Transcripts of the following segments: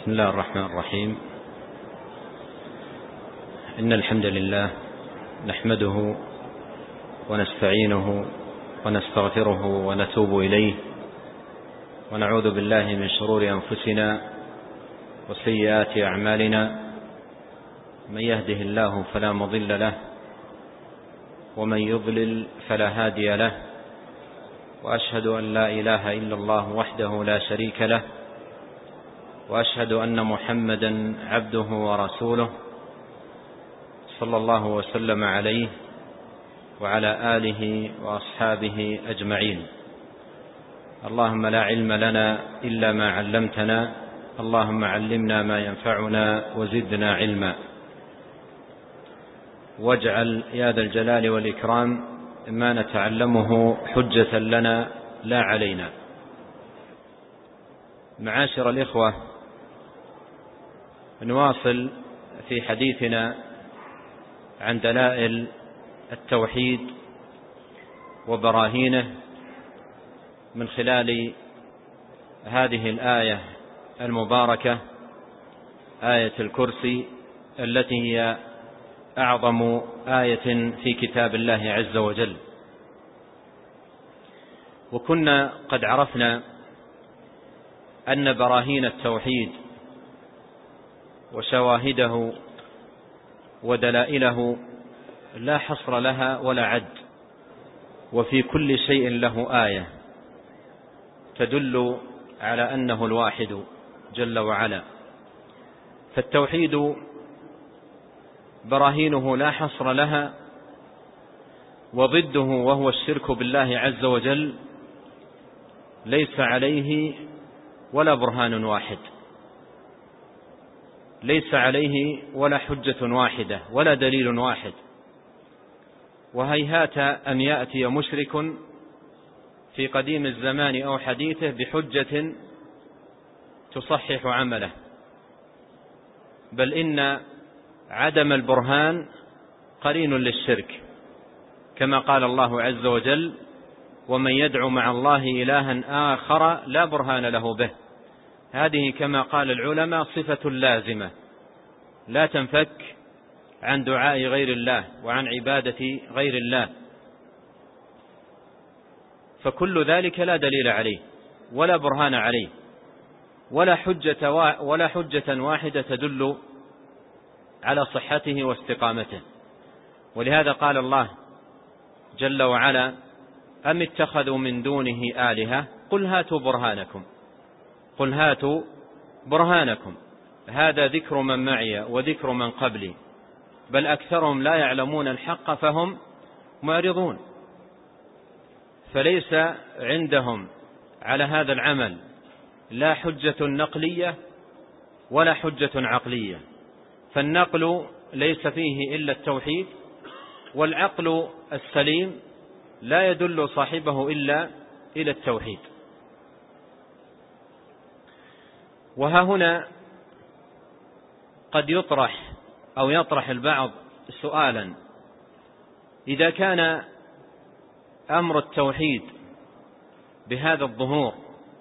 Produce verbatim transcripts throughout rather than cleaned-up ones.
بسم الله الرحمن الرحيم. إن الحمد لله نحمده ونستعينه ونستغفره ونتوب إليه، ونعوذ بالله من شرور أنفسنا وسيئات أعمالنا. من يهده الله فلا مضل له، ومن يضلل فلا هادي له، وأشهد أن لا إله إلا الله وحده لا شريك له، وأشهد أن محمدا عبده ورسوله صلى الله وسلم عليه وعلى آله وأصحابه أجمعين. اللهم لا علم لنا إلا ما علمتنا، اللهم علمنا ما ينفعنا وزدنا علما، واجعل يا ذا الجلال والإكرام ما نتعلمه حجة لنا لا علينا. معاشر الإخوة، نواصل في حديثنا عن دلائل التوحيد وبراهينه من خلال هذه الآية المباركة، آية الكرسي، التي هي أعظم آية في كتاب الله عز وجل. وكنا قد عرفنا أن براهين التوحيد وشواهده ودلائله لا حصر لها ولا عد، وفي كل شيء له آية تدل على أنه الواحد جل وعلا. فالتوحيد براهينه لا حصر لها، وضده وهو الشرك بالله عز وجل ليس عليه ولا برهان واحد، ليس عليه ولا حجة واحدة ولا دليل واحد. وهيهات أن يأتي مشرك في قديم الزمان أو حديثه بحجة تصحح عمله، بل إن عدم البرهان قرين للشرك، كما قال الله عز وجل: ومن يدعو مع الله إلها آخر لا برهان له به. هذه كما قال العلماء صفة لازمة لا تنفك عن دعاء غير الله وعن عبادة غير الله، فكل ذلك لا دليل عليه ولا برهان عليه ولا حجة ولا حجة واحدة تدل على صحته واستقامته. ولهذا قال الله جل وعلا: أم اتخذوا من دونه آلهة قل هاتوا برهانكم قل هاتوا برهانكم هذا ذكر من معي وذكر من قبلي بل أكثرهم لا يعلمون الحق فهم معرضون. فليس عندهم على هذا العمل لا حجة نقلية ولا حجة عقلية، فالنقل ليس فيه إلا التوحيد، والعقل السليم لا يدل صاحبه إلا إلى التوحيد. وها هنا قد يطرح أو يطرح البعض سؤالا: إذا كان أمر التوحيد بهذا الظهور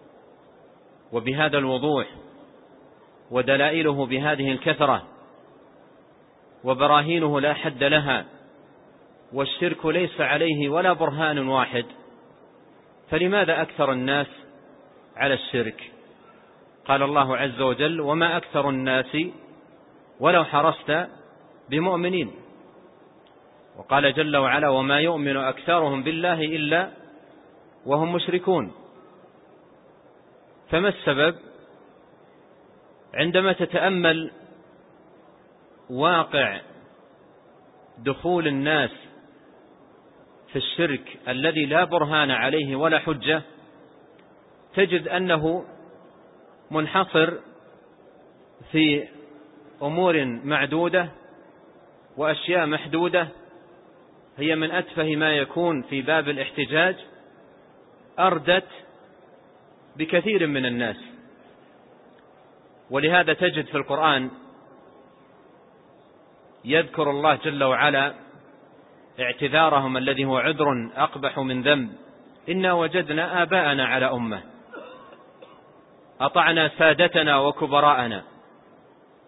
وبهذا الوضوح ودلائله بهذه الكثرة وبراهينه لا حد لها، والشرك ليس عليه ولا برهان واحد، فلماذا أكثر الناس على الشرك؟ قال الله عز وجل: وما أكثر الناس ولو حرصت بمؤمنين. وقال جل وعلا: وما يؤمن أكثرهم بالله إلا وهم مشركون. فما السبب؟ عندما تتأمل واقع دخول الناس في الشرك الذي لا برهان عليه ولا حجة، تجد أنه منحصر في أمور معدودة وأشياء محدودة، هي من أتفه ما يكون في باب الاحتجاج، أردت بكثير من الناس. ولهذا تجد في القرآن يذكر الله جل وعلا اعتذارهم الذي هو عذر أقبح من ذنب: إنا وجدنا آباءنا على أمة أطعنا سادتنا وكبراءنا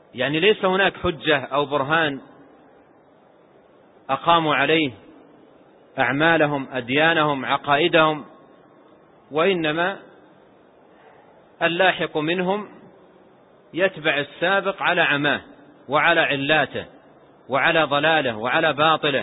يعني ليس هناك حجة أو برهان أقاموا عليه أعمالهم، أديانهم، عقائدهم، وإنما اللاحق منهم يتبع السابق على عماه وعلى علاته وعلى ضلاله وعلى باطله.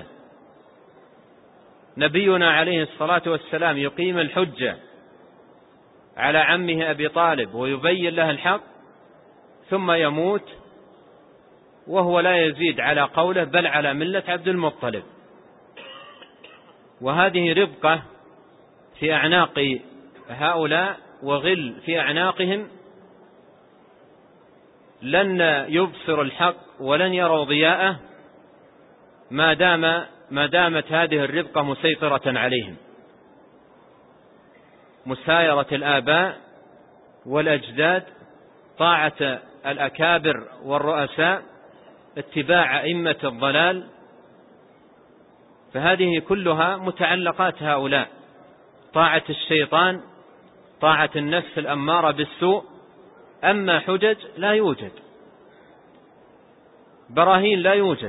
نبينا عليه الصلاة والسلام يقيم الحجة على عمه أبي طالب ويبين له الحق، ثم يموت وهو لا يزيد على قوله بل على ملة عبد المطلب. وهذه ربقة في أعناق هؤلاء وغل في أعناقهم، لن يبصر الحق ولن يروا ضياءه ما دام ما دامت هذه الربقة مسيطرة عليهم. مسايرة الآباء والأجداد، طاعة الأكابر والرؤساء، اتباع أئمة الضلال، فهذه كلها متعلقات هؤلاء. طاعة الشيطان، طاعة النفس الأمارة بالسوء. أما حجج لا يوجد، براهين لا يوجد.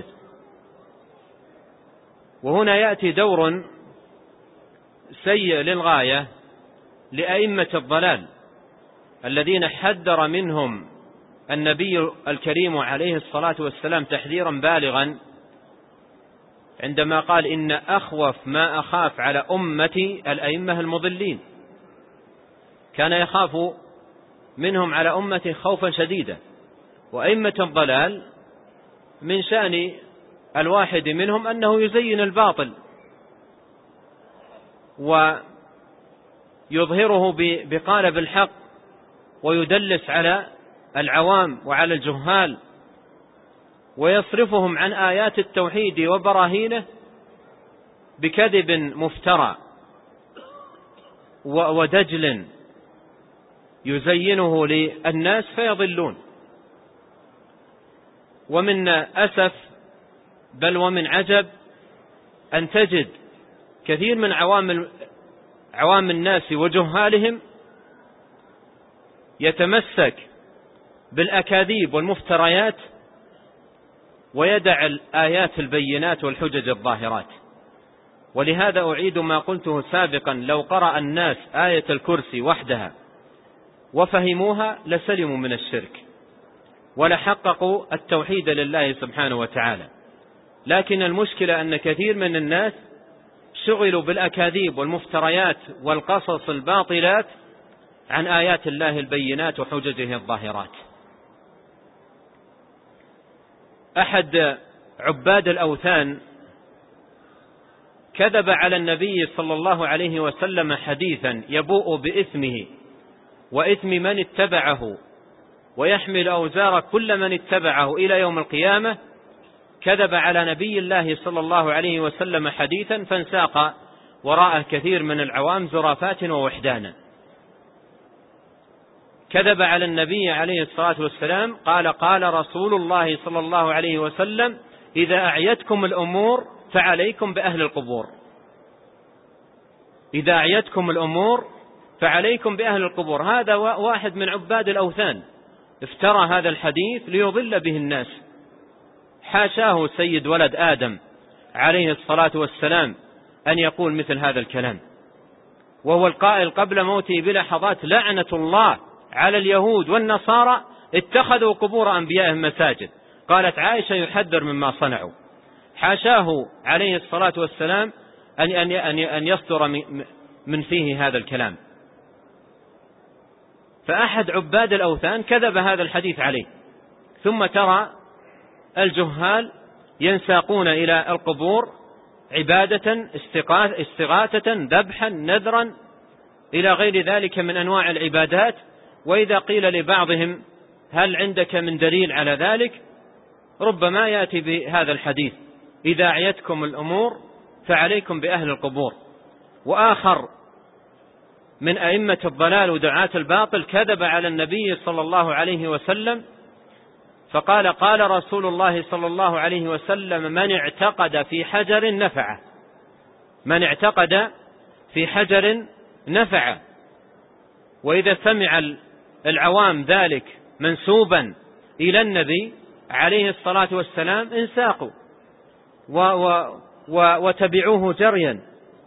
وهنا يأتي دور سيء للغاية لأئمة الضلال الذين حذر منهم النبي الكريم عليه الصلاة والسلام تحذيرا بالغا عندما قال إن أخوف ما أخاف على أمتي الأئمة المضلين. كان يخاف منهم على أمته خوفا شديدا. وأئمة الضلال من شأن الواحد منهم أنه يزين الباطل ويظهره بقالب الحق ويدلس على العوام وعلى الجهال ويصرفهم عن آيات التوحيد وبراهينه بكذب مفترى ودجل يزينه للناس فيضلون. ومن أسف بل ومن عجب أن تجد كثير من عوام عوام الناس وجهالهم يتمسك بالأكاذيب والمفتريات ويدع الآيات البينات والحجج الظاهرات. ولهذا أعيد ما قلته سابقا: لو قرأ الناس آية الكرسي وحدها وفهموها لسلموا من الشرك ولحققوا التوحيد لله سبحانه وتعالى. لكن المشكلة أن كثير من الناس شغلوا بالأكاذيب والمفتريات والقصص الباطلات عن آيات الله البينات وحججه الظاهرات. أحد عباد الأوثان كذب على النبي صلى الله عليه وسلم حديثا يبوء بإثمه وإثم من اتبعه ويحمل أوزار كل من اتبعه إلى يوم القيامة. كذب على نبي الله صلى الله عليه وسلم حديثا فانساق وراءه كثير من العوام زرافات ووحدانا. كذب على النبي عليه الصلاة والسلام قال: قال رسول الله صلى الله عليه وسلم: إذا أعيتكم الأمور فعليكم بأهل القبور. إذا أعيتكم الأمور فعليكم بأهل القبور. هذا واحد من عباد الأوثان افترى هذا الحديث ليضل به الناس. حاشاه سيد ولد آدم عليه الصلاة والسلام أن يقول مثل هذا الكلام، وهو القائل قبل موته بلحظات: لعنة الله على اليهود والنصارى اتخذوا قبور أنبيائهم مساجد. قالت عائشة: يحذر مما صنعوا. حاشاه عليه الصلاة والسلام أن أن يصدر من فيه هذا الكلام. فأحد عباد الأوثان كذب هذا الحديث عليه. ثم ترى الجهال ينساقون إلى القبور عبادة، استغاثة، ذبحا، نذرا، إلى غير ذلك من أنواع العبادات. وإذا قيل لبعضهم: هل عندك من دليل على ذلك؟ ربما يأتي بهذا الحديث: إذا أعيتكم الأمور فعليكم بأهل القبور. وآخر من أئمة الضلال ودعاة الباطل كذب على النبي صلى الله عليه وسلم فقال: قال رسول الله صلى الله عليه وسلم: من اعتقد في حجر نفعه. من اعتقد في حجر نفعه. وإذا سمع العوام ذلك منسوبا إلى النبي عليه الصلاة والسلام انساقوا و و و وتبعوه جريا،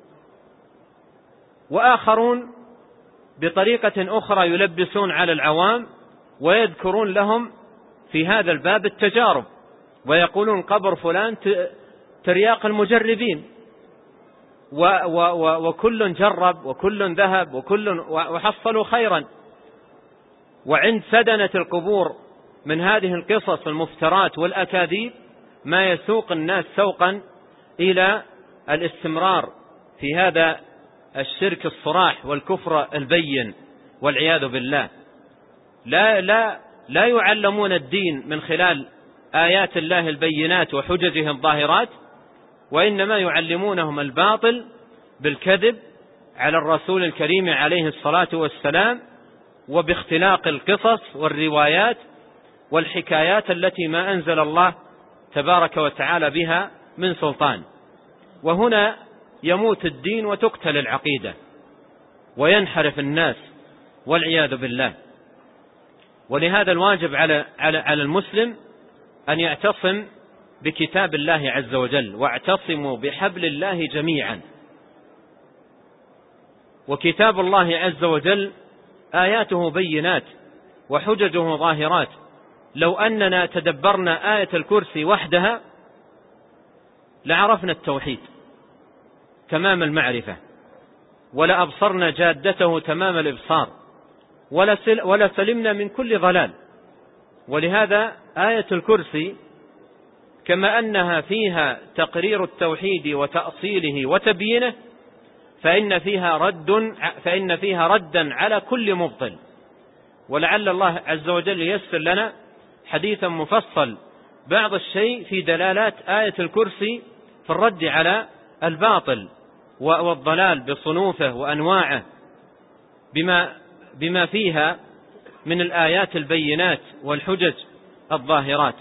وآخرون بطريقة أخرى يلبسون على العوام ويذكرون لهم في هذا الباب التجارب، ويقولون قبر فلان ترياق المجربين، و و و وكل جرب وكل ذهب وكل وحصلوا خيرا. وعند سدنة القبور من هذه القصص المفترات والأكاذيب ما يسوق الناس سوقا إلى الاستمرار في هذا الشرك الصراح والكفر البين والعياذ بالله. لا لا لا يعلمون الدين من خلال آيات الله البينات وحججه الظاهرات، وإنما يعلمونهم الباطل بالكذب على الرسول الكريم عليه الصلاة والسلام، وباختلاق القصص والروايات والحكايات التي ما أنزل الله تبارك وتعالى بها من سلطان. وهنا يموت الدين وتقتل العقيدة وينحرف الناس والعياذ بالله. ولهذا الواجب على على على المسلم أن يعتصم بكتاب الله عز وجل، واعتصموا بحبل الله جميعا. وكتاب الله عز وجل آياته بينات وحججه ظاهرات. لو أننا تدبرنا آية الكرسي وحدها لعرفنا التوحيد تمام المعرفة، ولا أبصرنا جادته تمام الإبصار، ولا سلمنا من كل ضلال. ولهذا آية الكرسي كما أنها فيها تقرير التوحيد وتأصيله وتبيينه، فإن فيها رد فإن فيها ردا على كل مبطل. ولعل الله عز وجل ييسر لنا حديثا مفصل بعض الشيء في دلالات آية الكرسي في الرد على الباطل والضلال بصنوفه وأنواعه، بما بما فيها من الآيات البينات والحجج الظاهرات.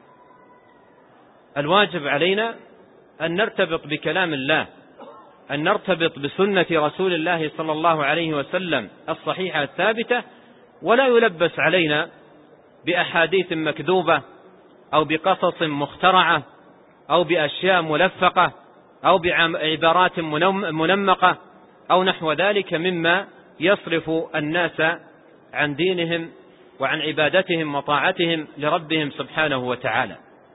الواجب علينا أن نرتبط بكلام الله، أن نرتبط بسنة رسول الله صلى الله عليه وسلم الصحيحة الثابتة، ولا يلبس علينا بأحاديث مكذوبة أو بقصص مخترعة أو بأشياء ملفقة أو بعبارات منمقة أو نحو ذلك مما يصرف الناس عن دينهم وعن عبادتهم وطاعتهم لربهم سبحانه وتعالى.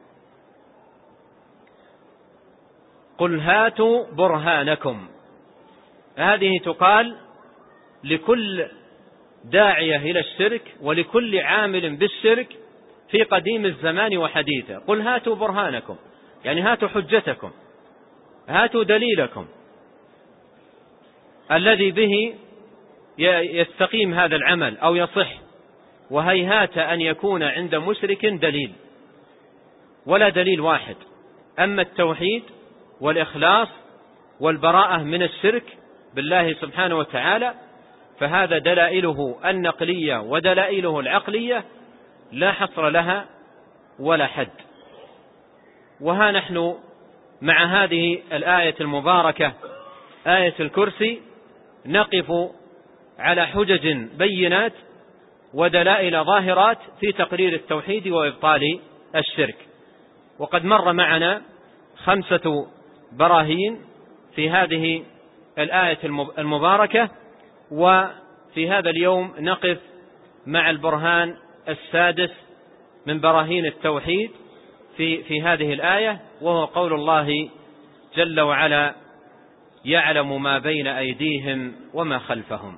قل هاتوا برهانكم، هذه تقال لكل داعية إلى الشرك ولكل عامل بالشرك في قديم الزمان وحديثه. قل هاتوا برهانكم، يعني هاتوا حجتكم، هاتوا دليلكم الذي به يستقيم هذا العمل أو يصح. وهيهات أن يكون عند مشرك دليل، ولا دليل واحد. أما التوحيد والإخلاص والبراءة من الشرك بالله سبحانه وتعالى فهذا دلائله النقلية ودلائله العقلية لا حصر لها ولا حد. وها نحن مع هذه الآية المباركة آية الكرسي نقف على حجج بينات ودلائل ظاهرات في تقرير التوحيد وإبطال الشرك. وقد مر معنا خمسة براهين في هذه الآية المباركة، وفي هذا اليوم نقف مع البرهان السادس من براهين التوحيد في في هذه الآية، وهو قول الله جل وعلا: يعلم ما بين أيديهم وما خلفهم.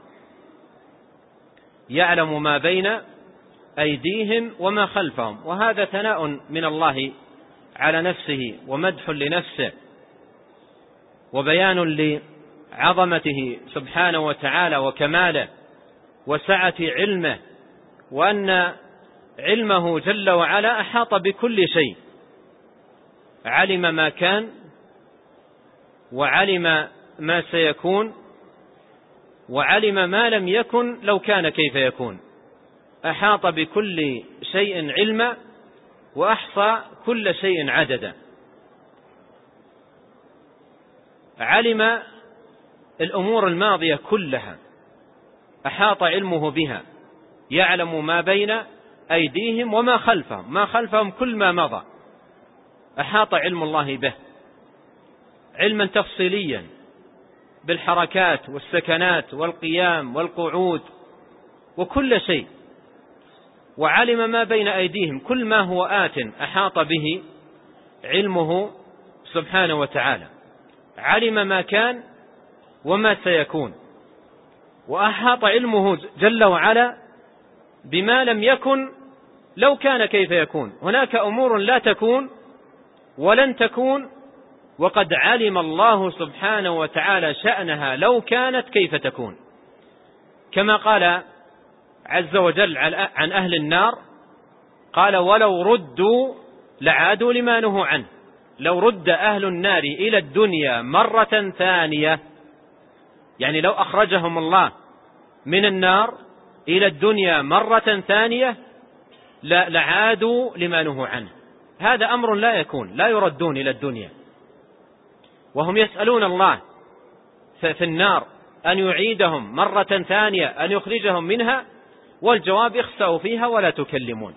يعلم ما بين أيديهم وما خلفهم، وهذا ثناء من الله على نفسه ومدح لنفسه وبيان لعظمته سبحانه وتعالى وكماله وسعة علمه، وأن علمه جل وعلا أحاط بكل شيء، علم ما كان وعلم ما سيكون وعلم ما لم يكن لو كان كيف يكون. أحاط بكل شيء علما وأحصى كل شيء عددا. علم الأمور الماضية كلها، أحاط علمه بها، يعلم ما بين أيديهم وما خلفهم، ما خلفهم كل ما مضى أحاط علم الله به علما تفصيليا بالحركات والسكنات والقيام والقعود وكل شيء، وعلم ما بين أيديهم، كل ما هو آت أحاط به علمه سبحانه وتعالى، علم ما كان وما سيكون، وأحاط علمه جل وعلا بما لم يكن لو كان كيف يكون. هناك أمور لا تكون ولن تكون، وقد علم الله سبحانه وتعالى شأنها لو كانت كيف تكون، كما قال عز وجل عن أهل النار، قال ولو ردوا لعادوا لما نهوا عنه. لو رد أهل النار إلى الدنيا مرة ثانية، يعني لو أخرجهم الله من النار إلى الدنيا مرة ثانية لعادوا لما نهوا عنه. هذا أمر لا يكون، لا يردون إلى الدنيا، وهم يسألون الله في النار أن يعيدهم مرة ثانية، أن يخرجهم منها، والجواب اخسأوا فيها ولا تكلمون.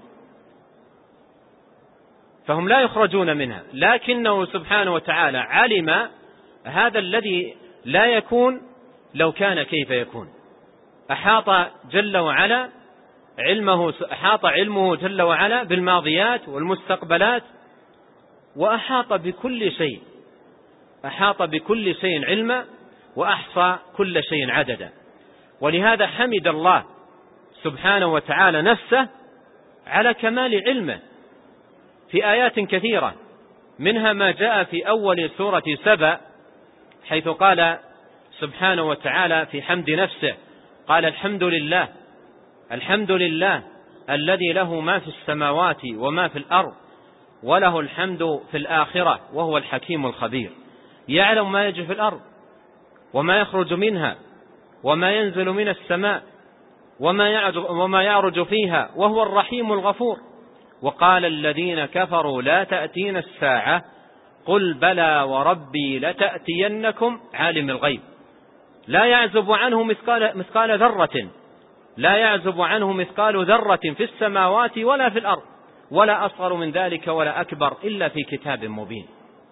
فهم لا يخرجون منها، لكنه سبحانه وتعالى علم هذا الذي لا يكون لو كان كيف يكون. أحاط جل وعلا علمه أحاط علمه جل وعلا بالماضيات والمستقبلات، وأحاط بكل شيء، أحاط بكل شيء علما، وأحصى كل شيء عددا. ولهذا حمد الله سبحانه وتعالى نفسه على كمال علمه في آيات كثيرة، منها ما جاء في أول سورة سبأ، حيث قال سبحانه وتعالى في حمد نفسه، قال الحمد لله الحمد لله الذي له ما في السماوات وما في الأرض وله الحمد في الآخرة وهو الحكيم الخبير. يعلم ما يجري في الأرض وما يخرج منها وما ينزل من السماء وما يعرج فيها وهو الرحيم الغفور. وقال الذين كفروا لا تأتينا الساعة قل بلى وربي لتأتينكم عالم الغيب لا يعزب عنه مثقال, مثقال ذرة لا يعزب عنه مثقال ذرة في السماوات ولا في الأرض ولا أصغر من ذلك ولا أكبر إلا في كتاب مبين.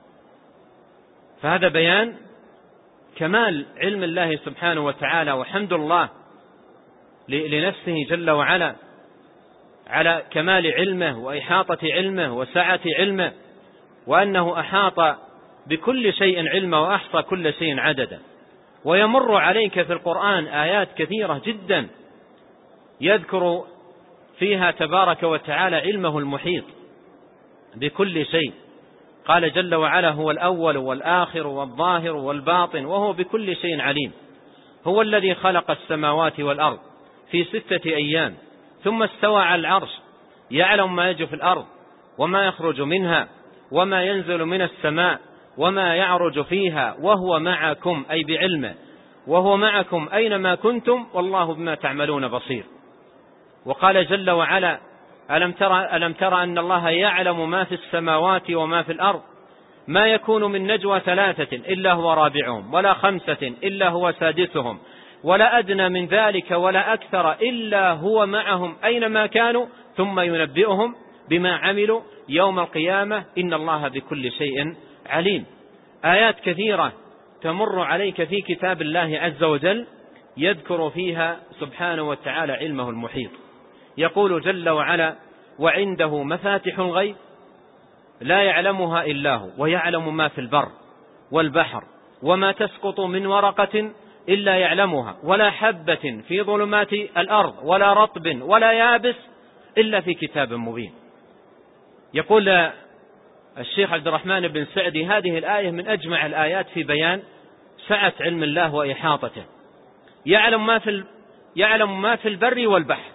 فهذا بيان كمال علم الله سبحانه وتعالى، وحمد الله لنفسه جل وعلا على كمال علمه وإحاطة علمه وسعة علمه، وأنه أحاط بكل شيء علما وأحصى كل شيء عددا. ويمر عليك في القرآن آيات كثيرة جدا يذكر فيها تبارك وتعالى علمه المحيط بكل شيء. قال جل وعلا هو الأول والآخر والظاهر والباطن وهو بكل شيء عليم. هو الذي خلق السماوات والأرض في ستة أيام ثم استوى على العرش يعلم ما يجري في الأرض وما يخرج منها وما ينزل من السماء وما يعرج فيها وهو معكم أي بعلمه وهو معكم أينما كنتم والله بما تعملون بصير. وقال جل وعلا ألم ترى, ألم ترى أن الله يعلم ما في السماوات وما في الأرض ما يكون من نجوى ثلاثة إلا هو رابعهم ولا خمسة إلا هو سادسهم ولا أدنى من ذلك ولا أكثر إلا هو معهم أينما كانوا ثم ينبئهم بما عملوا يوم القيامة إن الله بكل شيء عليم. آيات كثيرة تمر عليك في كتاب الله عز وجل يذكر فيها سبحانه وتعالى علمه المحيط. يقول جل وعلا وعنده مفاتح الغيب لا يعلمها إلا هو ويعلم ما في البر والبحر وما تسقط من ورقة إلا يعلمها ولا حبة في ظلمات الأرض ولا رطب ولا يابس إلا في كتاب مبين. يقول الشيخ عبد الرحمن بن سعدي هذه الآية من أجمع الآيات في بيان سعة علم الله وإحاطته. يعلم ما في يعلم ما في البر والبحر،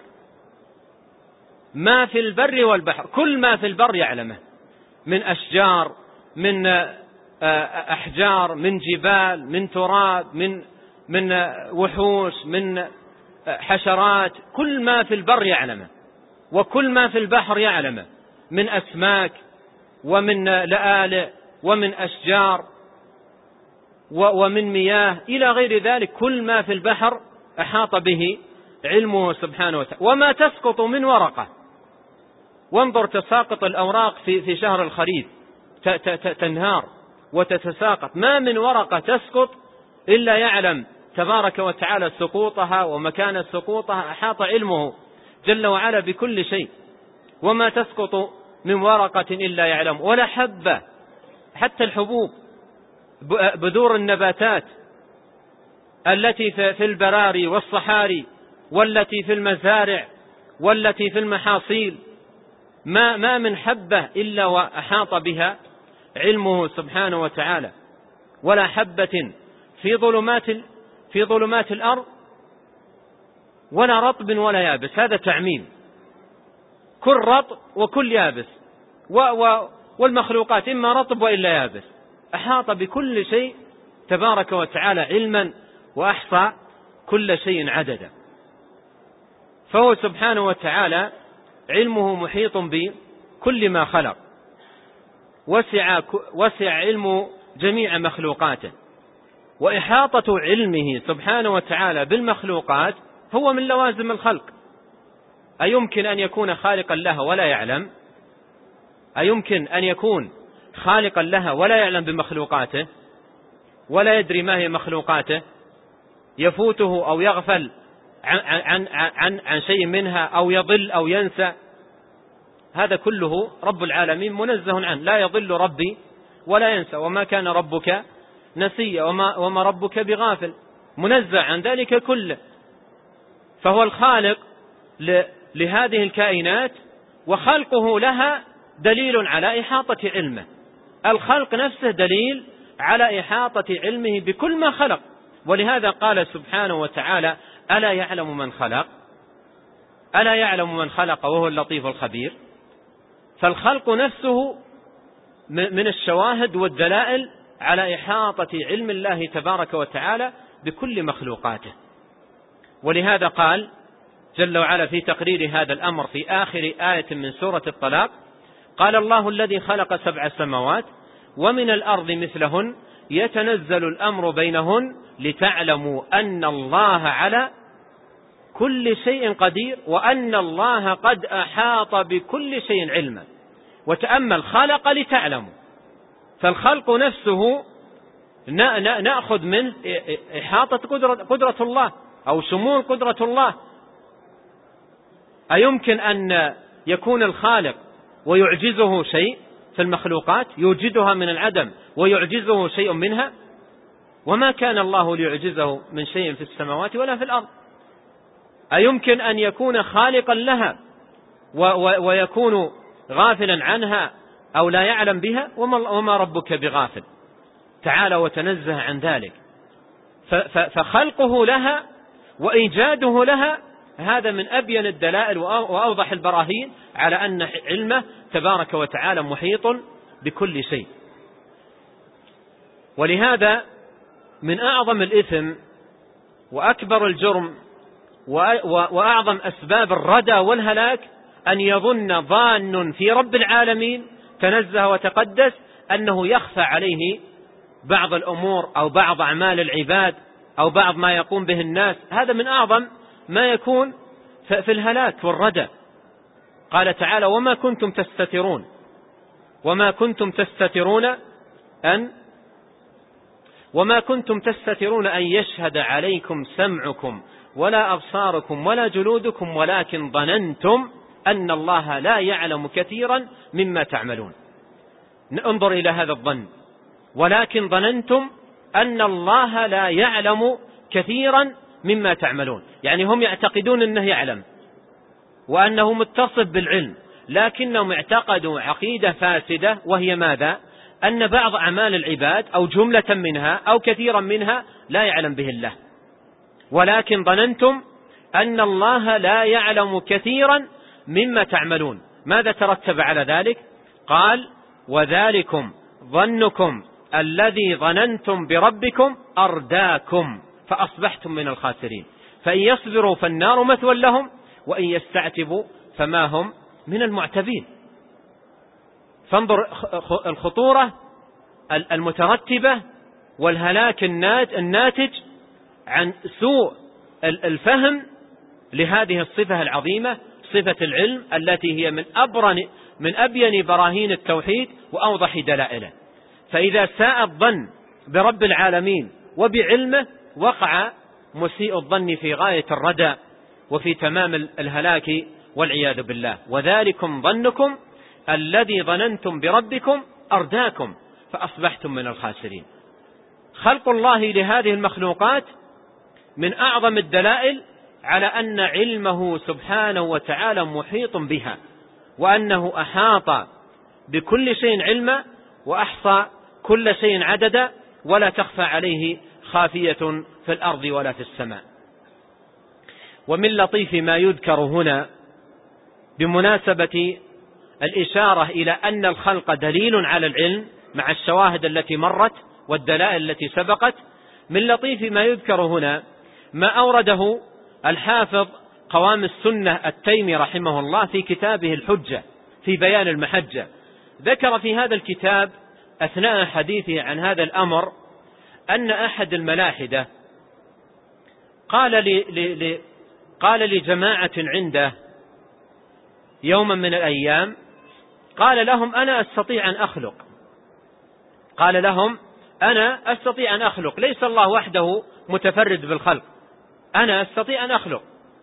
ما في البر والبحر كل ما في البر يعلمه من أشجار من أحجار من جبال من تراب من من وحوش من حشرات، كل ما في البر يعلمه وكل ما في البحر يعلمه من أسماك ومن لآلئ ومن أشجار ومن مياه إلى غير ذلك. كل ما في البحر أحاط به علمه سبحانه وتعالى. وما تسقط من ورقة وانظر تساقط الأوراق في في شهر الخريف، تنهار وتتساقط، ما من ورقة تسقط إلا يعلم تبارك وتعالى سقوطها ومكان سقوطها، أحاط علمه جل وعلا بكل شيء. وما تسقط من ورقة إلا يعلم، ولا حبة، حتى الحبوب، بذور النباتات التي في البراري والصحاري والتي في المزارع والتي في المحاصيل، ما ما من حبة إلا وأحاط بها علمه سبحانه وتعالى. ولا حبة في ظلمات في ظلمات الأرض ولا رطب ولا يابس، هذا تعميم، كل رطب وكل يابس، والمخلوقات إما رطب وإلا يابس، أحاط بكل شيء تبارك وتعالى علما، وأحصى كل شيء عددا. فهو سبحانه وتعالى علمه محيط بكل ما خلق، وسع, وسع علمه جميع مخلوقاته. وإحاطة علمه سبحانه وتعالى بالمخلوقات هو من لوازم الخلق. أيمكن أن يكون خالقا لها ولا يعلم؟ أيمكن أن يكون خالقا لها ولا يعلم بمخلوقاته، ولا يدري ما هي مخلوقاته، يفوته أو يغفل عن, عن, عن, عن شيء منها، أو يضل أو ينسى؟ هذا كله رب العالمين منزه عنه، لا يضل ربي ولا ينسى، وما كان ربك نسيا، وما, وما ربك بغافل، منزه عن ذلك كله. فهو الخالق لهذه الكائنات، وخلقه لها دليل على إحاطة علمه. الخلق نفسه دليل على إحاطة علمه بكل ما خلق. ولهذا قال سبحانه وتعالى: ألا يعلم من خلق؟ ألا يعلم من خلق وهو اللطيف الخبير. فالخلق نفسه من الشواهد والدلائل على إحاطة علم الله تبارك وتعالى بكل مخلوقاته. ولهذا قال جل وعلا في تقرير هذا الأمر في آخر آية من سورة الطلاق: قال الله الذي خلق سبع سماوات ومن الأرض مثلهن يتنزل الأمر بينهن لتعلموا أن الله على كل شيء قدير وأن الله قد أحاط بكل شيء علما. وتأمل: خلق لتعلموا. فالخلق نفسه نأخذ منه إحاطة قدرة, قدرة الله أو شمول قدرة الله. أيمكن أن يكون الخالق ويعجزه شيء في المخلوقات، يوجدها من العدم ويعجزه شيء منها؟ وما كان الله ليعجزه من شيء في السماوات ولا في الأرض. أيمكن أن يكون خالقا لها ويكون غافلا عنها أو لا يعلم بها؟ وما ربك بغافل، تعالى وتنزه عن ذلك. فخلقه لها وإيجاده لها هذا من أبين الدلائل وأوضح البراهين على أن علمه تبارك وتعالى محيط بكل شيء. ولهذا من أعظم الإثم وأكبر الجرم وأعظم أسباب الردى والهلاك أن يظن ظان في رب العالمين تنزه وتقدس أنه يخفى عليه بعض الأمور أو بعض أعمال العباد أو بعض ما يقوم به الناس. هذا من أعظم ما يكون في الهلاك والردى. قال تعالى: وما كنتم تستترون وما كنتم تستترون أن وما كنتم تستترون أن يشهد عليكم سمعكم ولا أبصاركم ولا جلودكم ولكن ظننتم أن الله لا يعلم كثيرا مما تعملون. انظر إلى هذا الظن: ولكن ظننتم أن الله لا يعلم كثيرا مما تعملون. يعني هم يعتقدون أنه يعلم وأنه متصف بالعلم، لكنهم اعتقدوا عقيدة فاسدة، وهي ماذا؟ أن بعض أعمال العباد أو جملة منها أو كثيرا منها لا يعلم به الله. ولكن ظننتم أن الله لا يعلم كثيرا مما تعملون. ماذا ترتب على ذلك؟ قال: وذلكم ظنكم الذي ظننتم بربكم أرداكم فأصبحتم من الخاسرين فإن يصبروا فالنار مثوى لهم وإن يستعتبوا فما هم من المعتبين. فانظر الخطورة المترتبة والهلاك الناتج عن سوء الفهم لهذه الصفة العظيمة، صفة العلم التي هي من أبرن من أبين براهين التوحيد وأوضح دلائله. فإذا ساء الظن برب العالمين وبعلمه وقع مسيء الظن في غاية الردى وفي تمام الهلاك والعياذ بالله. وذلكم ظنكم الذي ظننتم بربكم أرداكم فأصبحتم من الخاسرين. خلق الله لهذه المخلوقات من أعظم الدلائل على أن علمه سبحانه وتعالى محيط بها، وأنه أحاط بكل شيء علما وأحصى كل شيء عددا، ولا تخفى عليه خافية في الأرض ولا في السماء. ومن لطيف ما يذكر هنا بمناسبة الإشارة إلى أن الخلق دليل على العلم مع الشواهد التي مرت والدلائل التي سبقت، من لطيف ما يذكر هنا ما أورده الحافظ قوام السنة التيمي رحمه الله في كتابه الحجة في بيان المحجة. ذكر في هذا الكتاب أثناء حديثه عن هذا الأمر أن أحد الملاحدة قال ل... ل... ل... قال لجماعة عنده يوما من الأيام، قال لهم أنا أستطيع أن أخلق قال لهم أنا أستطيع أن أخلق ليس الله وحده متفرد بالخلق، أنا أستطيع أن أخلق.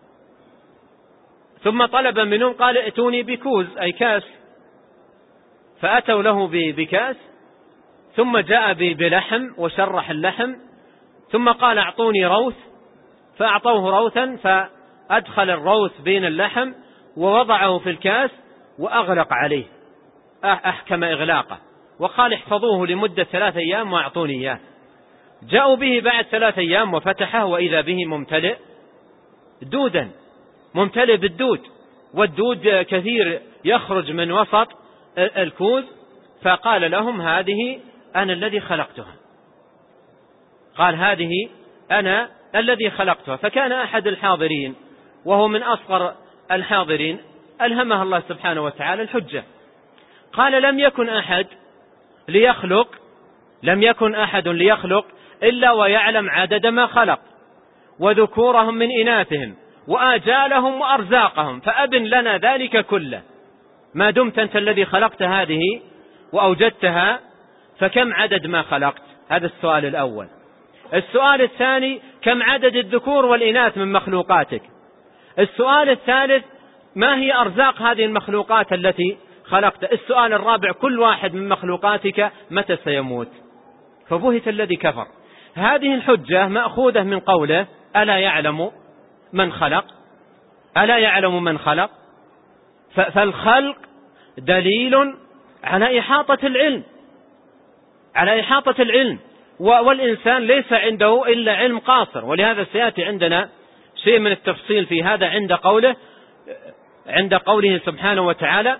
ثم طلب منهم قال ائتوني بكوز أي كاس، فأتوا له بكاس، ثم جاء بلحم وشرح اللحم، ثم قال أعطوني روث، فأعطوه روثا فأدخل الروث بين اللحم ووضعه في الكاس وأغلق عليه أحكم إغلاقه، وقال احفظوه لمدة ثلاثة أيام وأعطوني إياه. جاءوا به بعد ثلاثة أيام وفتحه وإذا به ممتلئ دودا، ممتلئ بالدود، والدود كثير يخرج من وسط الكوز. فقال لهم هذه أنا الذي خلقتها، قال هذه أنا الذي خلقتها. فكان أحد الحاضرين وهو من أصغر الحاضرين ألهمه الله سبحانه وتعالى الحجة، قال لم يكن أحد ليخلق لم يكن أحد ليخلق إلا ويعلم عدد ما خلق وذكورهم من إناثهم وآجالهم وأرزاقهم، فأبن لنا ذلك كله ما دمت أنت الذي خلقت هذه وأوجدتها، فكم عدد ما خلقت؟ هذا السؤال الأول. السؤال الثاني كم عدد الذكور والإناث من مخلوقاتك؟ السؤال الثالث ما هي أرزاق هذه المخلوقات التي خلقت؟ السؤال الرابع كل واحد من مخلوقاتك متى سيموت؟ فبهت الذي كفر. هذه الحجة مأخوذة من قوله ألا يعلم من خلق ألا يعلم من خلق. فالخلق دليل على إحاطة العلم على إحاطة العلم والإنسان ليس عنده إلا علم قاصر. ولهذا سيأتي عندنا شيء من التفصيل في هذا عند قوله عند قوله سبحانه وتعالى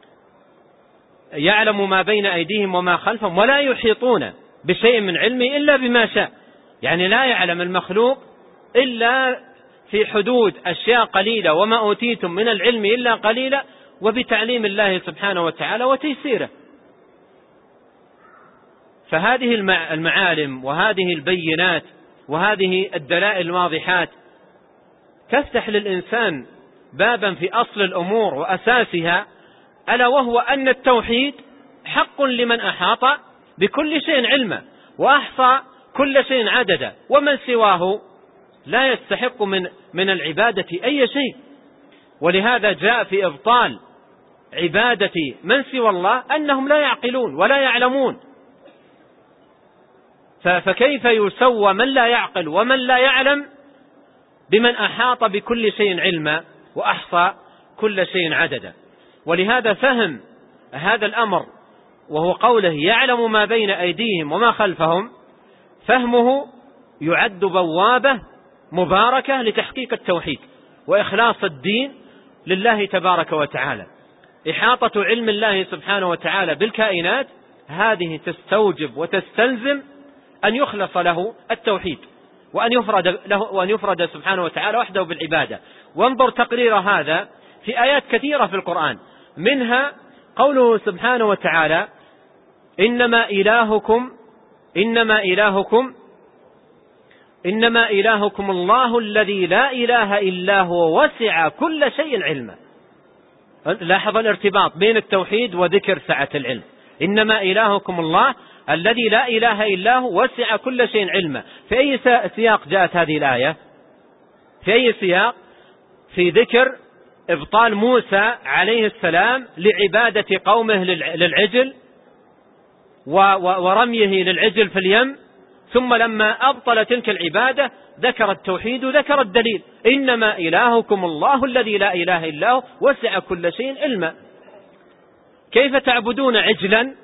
يعلم ما بين أيديهم وما خلفهم ولا يحيطون بشيء من علمه إلا بما شاء. يعني لا يعلم المخلوق إلا في حدود أشياء قليلة، وما أوتيتم من العلم إلا قليلا، وبتعليم الله سبحانه وتعالى وتيسيره. فهذه المعالم وهذه البينات وهذه الدلائل الواضحات تفتح للإنسان بابا في أصل الأمور وأساسها، ألا وهو أن التوحيد حق لمن أحاط بكل شيء علما وأحصى كل شيء عددا، ومن سواه لا يستحق من من العبادة أي شيء. ولهذا جاء في إبطال عبادة من سوى الله أنهم لا يعقلون ولا يعلمون. فكيف يسوى من لا يعقل ومن لا يعلم بمن أحاط بكل شيء علما وأحصى كل شيء عددا؟ ولهذا فهم هذا الأمر وهو قوله يعلم ما بين أيديهم وما خلفهم، فهمه يعد بوابة مباركة لتحقيق التوحيد وإخلاص الدين لله تبارك وتعالى. إحاطة علم الله سبحانه وتعالى بالكائنات هذه تستوجب وتستلزم أن يخلص له التوحيد وأن يفرد له وأن يفرد سبحانه وتعالى وحده بالعبادة. وانظر تقرير هذا في آيات كثيرة في القرآن، منها قوله سبحانه وتعالى إنما إلهكم إنما إلهكم إنما إلهكم الله الذي لا إله إلا هو وسع كل شيء علما. لاحظ الارتباط بين التوحيد وذكر سعة العلم. إنما إلهكم الله الذي لا إله إلا هو وسع كل شيء علما. في أي سياق جاءت هذه الآية؟ في أي سياق؟ في ذكر إبطال موسى عليه السلام لعبادة قومه للعجل ورميه للعجل في اليم، ثم لما أبطل تلك العبادة ذكر التوحيد وذكر الدليل: إنما إلهكم الله الذي لا إله إلا هو وسع كل شيء علما. كيف تعبدون عجلا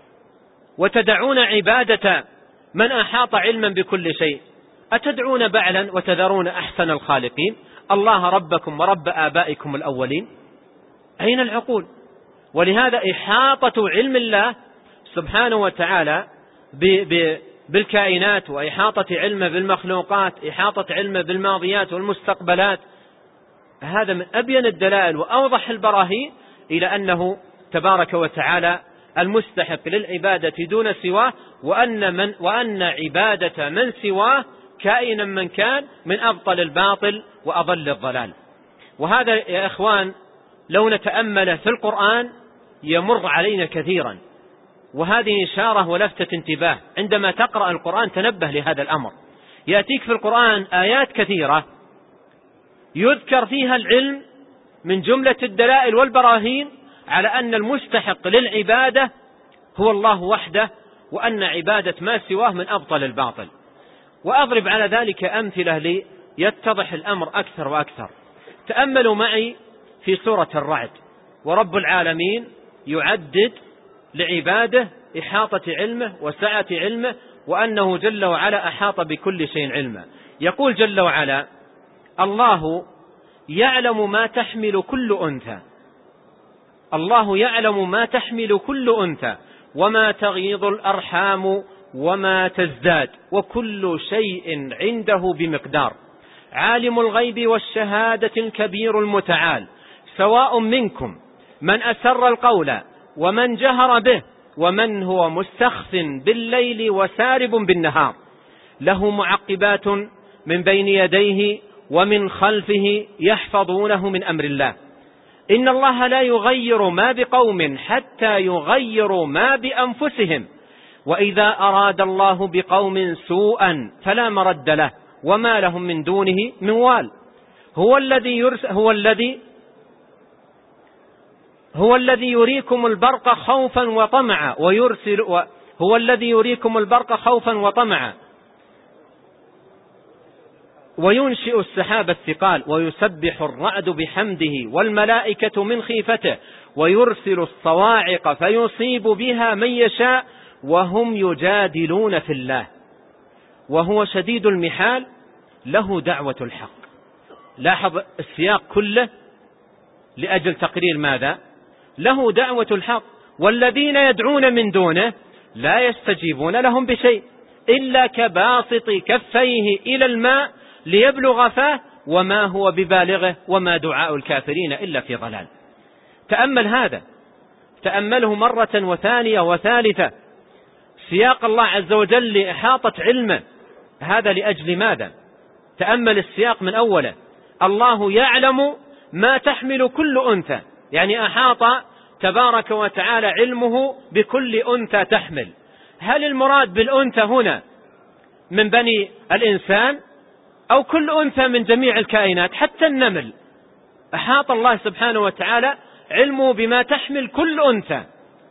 وتدعون عبادة من أحاط علما بكل شيء؟ أتدعون بعلا وتذرون أحسن الخالقين الله ربكم ورب آبائكم الأولين؟ أين العقول؟ ولهذا إحاطة علم الله سبحانه وتعالى بالكائنات، وإحاطة علمه بالمخلوقات، إحاطة علمه بالماضيات والمستقبلات، هذا من أبين الدلائل وأوضح البراهين إلى أنه تبارك وتعالى المستحق للعبادة دون سواه، وأن, من وأن عبادة من سواه كائنا من كان من أبطل الباطل وأضل الضلال. وهذا يا إخوان لو نتأمل في القرآن يمر علينا كثيرا، وهذه إشارة ولفتة انتباه. عندما تقرأ القرآن تنبه لهذا الأمر. يأتيك في القرآن آيات كثيرة يذكر فيها العلم من جملة الدلائل والبراهين على أن المستحق للعبادة هو الله وحده، وأن عبادة ما سواه من أبطل الباطل. وأضرب على ذلك أمثلة ليتضح الأمر أكثر وأكثر. تأملوا معي في سورة الرعد، ورب العالمين يعدد لعباده إحاطة علمه وسعة علمه، وأنه جل وعلا أحاط بكل شيء علما. يقول جل وعلا: الله يعلم ما تحمل كل أنثى، الله يعلم ما تحمل كل أنثى وما تغيض الأرحام وما تزداد وكل شيء عنده بمقدار. عالم الغيب والشهادة الكبير المتعال، سواء منكم من أسر القول ومن جهر به ومن هو مستخف بالليل وسارب بالنهار، له معقبات من بين يديه ومن خلفه يحفظونه من أمر الله. إن الله لا يغير ما بقوم حتى يغيروا ما بأنفسهم، وإذا أراد الله بقوم سوءا فلا مرد له وما لهم من دونه من وال. هو الذي يرسل هو الذي هو الذي يريكم البرق خوفا وطمعا ويرسل هو الذي يريكم البرق خوفا وطمعا وينشئ السحاب الثقال ويسبح الرعد بحمده والملائكة من خيفته ويرسل الصواعق فيصيب بها من يشاء وهم يجادلون في الله وهو شديد المحال، له دعوة الحق. لاحظ السياق كله لأجل تقرير ماذا؟ له دعوة الحق، والذين يدعون من دونه لا يستجيبون لهم بشيء إلا كباسط كفيه إلى الماء ليبلغ فاه وما هو ببالغه وما دعاء الكافرين إلا في ضلال. تأمل هذا، تأمله مرة وثانية وثالثة. سياق الله عز وجل لإحاطة علمه، هذا لأجل ماذا؟ تأمل السياق من أوله: الله يعلم ما تحمل كل أنثى، يعني أحاط تبارك وتعالى علمه بكل أنثى تحمل. هل المراد بالأنثى هنا من بني الإنسان أو كل أنثى من جميع الكائنات؟ حتى النمل أحاط الله سبحانه وتعالى علمه بما تحمل كل أنثى،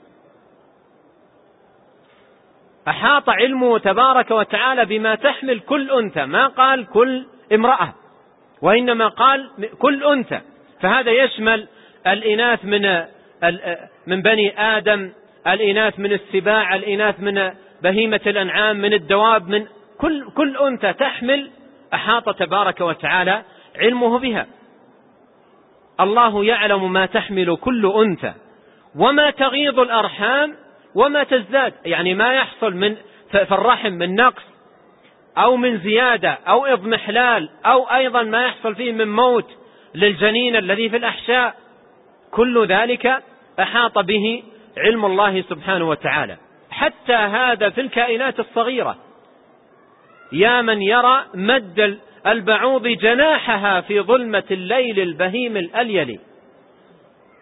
أحاط علمه تبارك وتعالى بما تحمل كل أنثى، ما قال كل امرأة وإنما قال كل أنثى. فهذا يشمل الإناث من من بني آدم، الإناث من السباع، الإناث من بهيمة الأنعام، من الدواب، من كل كل أنثى تحمل أحاط تبارك وتعالى علمه بها. الله يعلم ما تحمل كل أنثى وما تغيض الأرحام وما تزداد، يعني ما يحصل من في الرحم من نقص أو من زيادة أو اضمحلال أو أيضا ما يحصل فيه من موت للجنين الذي في الأحشاء، كل ذلك أحاط به علم الله سبحانه وتعالى. حتى هذا في الكائنات الصغيرة، يا من يرى مد البعوض جناحها في ظلمة الليل البهيم الأليل،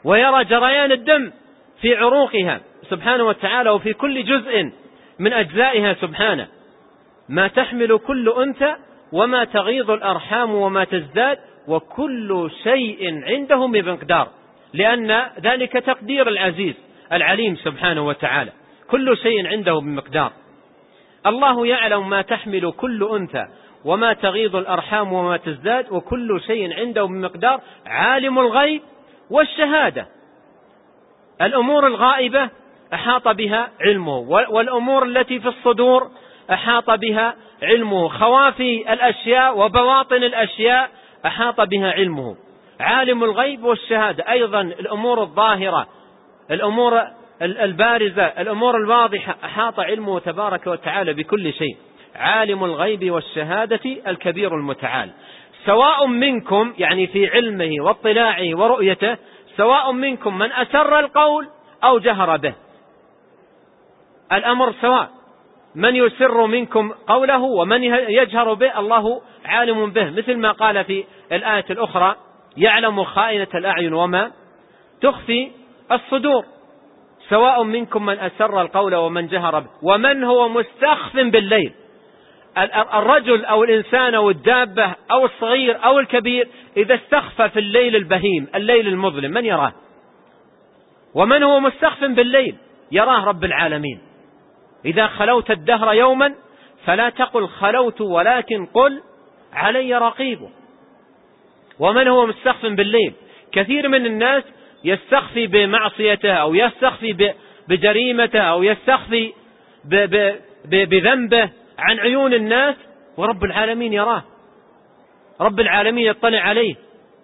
ويرى جريان الدم في عروقها سبحانه وتعالى وفي كل جزء من أجزائها سبحانه، ما تحمل كل أنثى وما تغيض الأرحام وما تزداد وكل شيء عنده بمقدار، لأن ذلك تقدير العزيز العليم سبحانه وتعالى، كل شيء عنده بمقدار. الله يعلم ما تحمل كل أنثى وما تغيض الأرحام وما تزداد وكل شيء عنده بمقدار، عالم الغيب والشهادة. الأمور الغائبة أحاط بها علمه، والأمور التي في الصدور أحاط بها علمه، خوافي الأشياء وبواطن الأشياء أحاط بها علمه. عالم الغيب والشهادة أيضا الأمور الظاهرة، الأمور البارزة، الأمور الواضحة، أحاط علمه تبارك وتعالى بكل شيء. عالم الغيب والشهادة الكبير المتعال. سواء منكم، يعني في علمه واطلاعه ورؤيته، سواء منكم من أسر القول أو جهر به، الأمر سواء، من يسر منكم قوله ومن يجهر به الله عالم به، مثل ما قال في الآية الأخرى: يعلم خائنة الأعين وما تخفي الصدور. سواء منكم من أسر القول ومن جهر به ومن هو مستخف بالليل. الرجل أو الإنسان أو الدابة أو الصغير أو الكبير إذا استخفى في الليل البهيم، الليل المظلم، من يراه؟ ومن هو مستخف بالليل يراه رب العالمين. إذا خلوت الدهر يوما فلا تقل خلوت ولكن قل علي رقيب. ومن هو مستخف بالليل؟ كثير من الناس يستخفي بمعصيته أو يستخفي بجريمته أو يستخفي بذنبه عن عيون الناس، ورب العالمين يراه، رب العالمين يطلع عليه.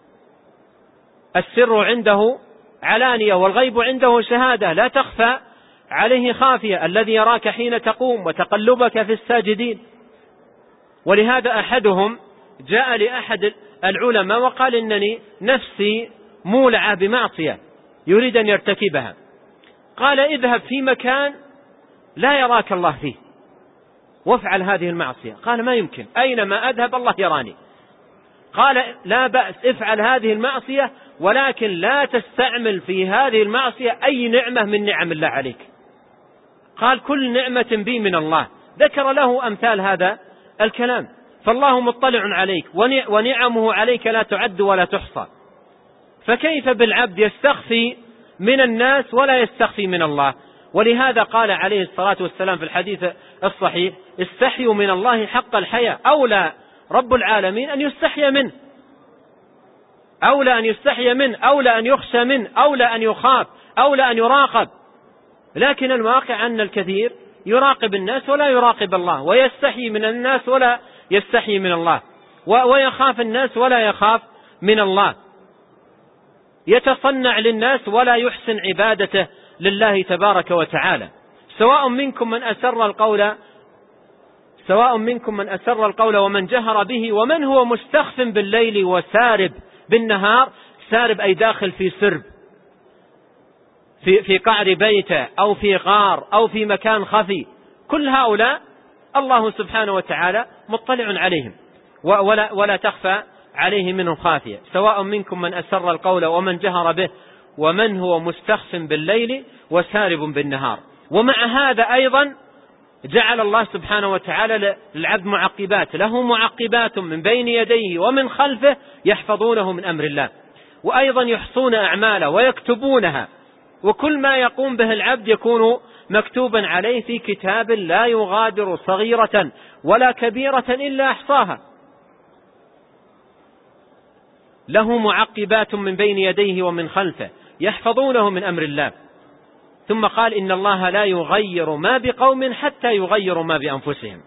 السر عنده علانية والغيب عنده شهادة لا تخفى عليه خافية، الذي يراك حين تقوم وتقلبك في الساجدين. ولهذا أحدهم جاء لأحد العلماء وقال: إنني نفسي مولعة بمعصية يريد أن يرتكبها. قال: اذهب في مكان لا يراك الله فيه وافعل هذه المعصية. قال: ما يمكن، أينما أذهب الله يراني. قال: لا بأس، افعل هذه المعصية ولكن لا تستعمل في هذه المعصية أي نعمة من نعم الله عليك. قال: كل نعمة بي من الله. ذكر له أمثال هذا الكلام. فالله مطلع عليك ونعمه عليك لا تعد ولا تحصى، فكيف بالعبد يستخفي من الناس ولا يستخفي من الله؟ ولهذا قال عليه الصلاة والسلام في الحديث الصحيح: استحيوا من الله حق الحياء. أولى رب العالمين أن يستحي منه، أولى أن يستحي منه، أولى أن يخشى منه، أولى أن يخاف، أولى أن يراقب. لكن الواقع أن الكثير يراقب الناس ولا يراقب الله، ويستحي من الناس ولا يستحي من الله، ويخاف الناس ولا يخاف من الله، يتصنع للناس ولا يحسن عبادته لله تبارك وتعالى. سواء منكم من أسر القول سواء منكم من أسر القول ومن جهر به ومن هو مستخف بالليل وسارب بالنهار. سارب أي داخل في سرب، في في قعر بيته أو في غار أو في مكان خفي. كل هؤلاء الله سبحانه وتعالى مطلع عليهم ولا, ولا تخفى عليه منهم خافية. سواء منكم من أسر القول ومن جهر به ومن هو مستخف بالليل وسارب بالنهار. ومع هذا أيضا جعل الله سبحانه وتعالى للعبد معقبات، له معقبات من بين يديه ومن خلفه يحفظونه من أمر الله، وأيضا يحصون أعماله ويكتبونها، وكل ما يقوم به العبد يكون مكتوبا عليه في كتاب لا يغادر صغيرة ولا كبيرة إلا أحصاها. له معقبات من بين يديه ومن خلفه يحفظونه من أمر الله. ثم قال: إن الله لا يغير ما بقوم حتى يغيروا ما بأنفسهم،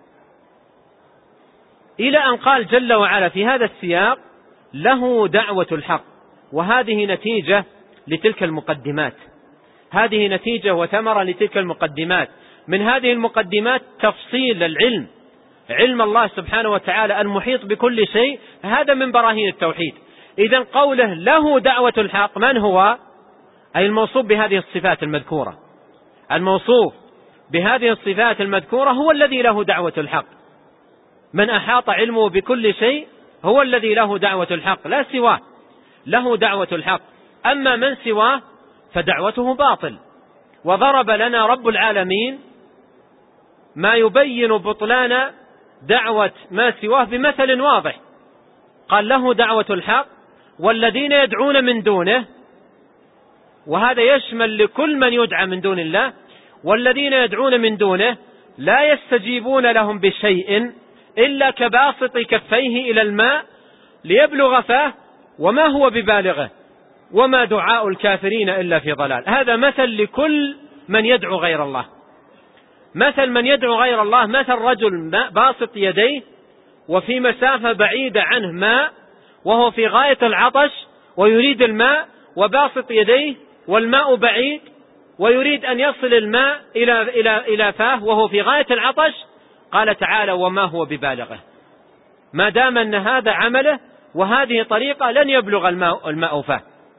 إلى أن قال جل وعلا في هذا السياق: له دعوة الحق. وهذه نتيجة لتلك المقدمات، هذه نتيجة وثمرة لتلك المقدمات. من هذه المقدمات تفصيل العلم، علم الله سبحانه وتعالى المحيط بكل شيء، هذا من براهين التوحيد. إذن قوله له دعوة الحق، من هو؟ أي الموصوف بهذه الصفات المذكورة، الموصوف بهذه الصفات المذكورة هو الذي له دعوة الحق. من أحاط علمه بكل شيء هو الذي له دعوة الحق لا سواه، له دعوة الحق. أما من سواه فدعوته باطل. وضرب لنا رب العالمين ما يبين بطلان دعوة ما سواه بمثل واضح، قال له دعوة الحق والذين يدعون من دونه، وهذا يشمل لكل من يدعى من دون الله، والذين يدعون من دونه لا يستجيبون لهم بشيء إلا كباسط كفيه إلى الماء ليبلغ فاه وما هو ببالغه وما دعاء الكافرين إلا في ضلال. هذا مثل لكل من يدعو غير الله. مثل من يدعو غير الله مثل رجل باسط يديه وفي مسافة بعيدة عنه ماء وهو في غاية العطش ويريد الماء، وباسط يديه والماء بعيد ويريد أن يصل الماء إلى إلى إلى فاه وهو في غاية العطش. قال تعالى وما هو ببالغه. ما دام أن هذا عمله وهذه طريقة لن يبلغ الماء الماء فاه.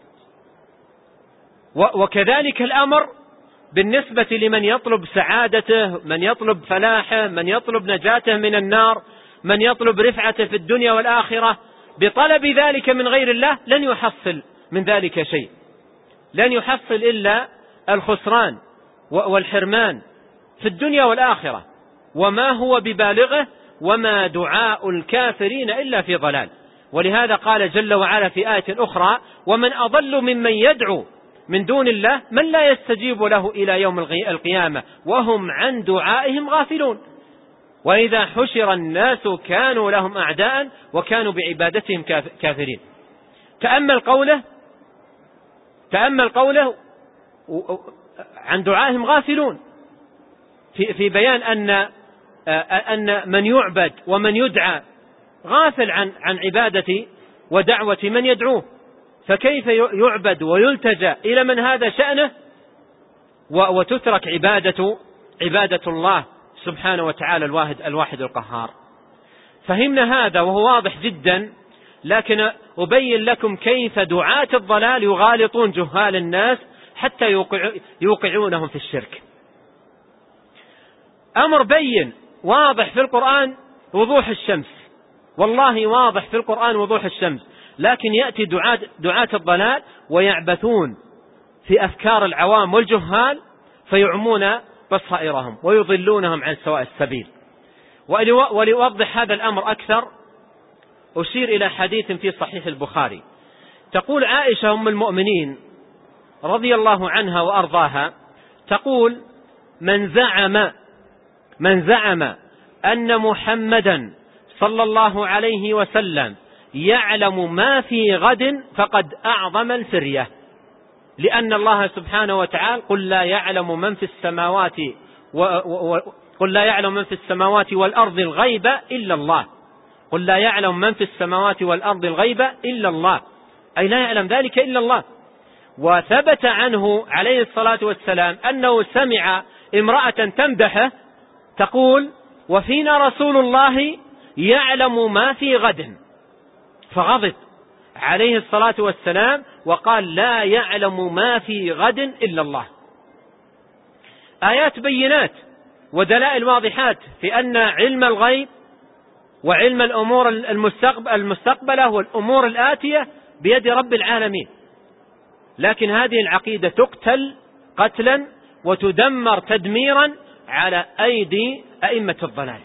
وكذلك الأمر بالنسبة لمن يطلب سعادته، من يطلب فلاحه، من يطلب نجاته من النار، من يطلب رفعته في الدنيا والآخرة، بطلب ذلك من غير الله لن يحصل من ذلك شيء، لن يحصل إلا الخسران والحرمان في الدنيا والآخرة. وما هو ببالغه وما دعاء الكافرين إلا في ضلال. ولهذا قال جل وعلا في آية أخرى ومن أضل ممن يدعو من دون الله من لا يستجيب له إلى يوم القيامة وهم عن دعائهم غافلون وإذا حشر الناس كانوا لهم أعداء وكانوا بعبادتهم كافرين. تأمل قوله تأمل قوله عن دعائهم غافلون في في بيان أن أن من يعبد ومن يدعى غافل عن عن عبادة ودعوة من يدعوه، فكيف يعبد ويلتجأ إلى من هذا شأنه وتترك عبادة عبادة الله سبحانه وتعالى الواحد الواحد القهار. فهمنا هذا وهو واضح جدا، لكن أبين لكم كيف دعاة الضلال يغالطون جهال الناس حتى يوقع يوقعونهم في الشرك. أمر بين واضح في القرآن وضوح الشمس، والله واضح في القرآن وضوح الشمس، لكن يأتي دعاة, دعاة الضلال ويعبثون في أفكار العوام والجهال فيعمون بصائرهم ويضلونهم عن سواء السبيل. ولأوضح هذا الأمر أكثر أشير إلى حديث في صحيح البخاري. تقول عائشة أم المؤمنين رضي الله عنها وأرضاها تقول من زعم من زعم أن محمدا صلى الله عليه وسلم يعلم ما في غد فقد أعظم الفرية، لأن الله سبحانه وتعالى قل لا يعلم من في السماوات و... و... قل لا يعلم من في السماوات والأرض الغيب إلا الله قل لا يعلم من في السماوات والأرض الغيب إلا الله، أي لا يعلم ذلك إلا الله. وثبت عنه عليه الصلاة والسلام أنه سمع امرأة تمدحه تقول وفينا رسول الله يعلم ما في غد، فغضب عليه الصلاة والسلام وقال لا يعلم ما في غد إلا الله. آيات بينات ودلائل واضحات في أن علم الغيب وعلم الأمور المستقبلة والأمور الآتية بيد رب العالمين، لكن هذه العقيدة تقتل قتلا وتدمر تدميرا على أيدي أئمة الضلال،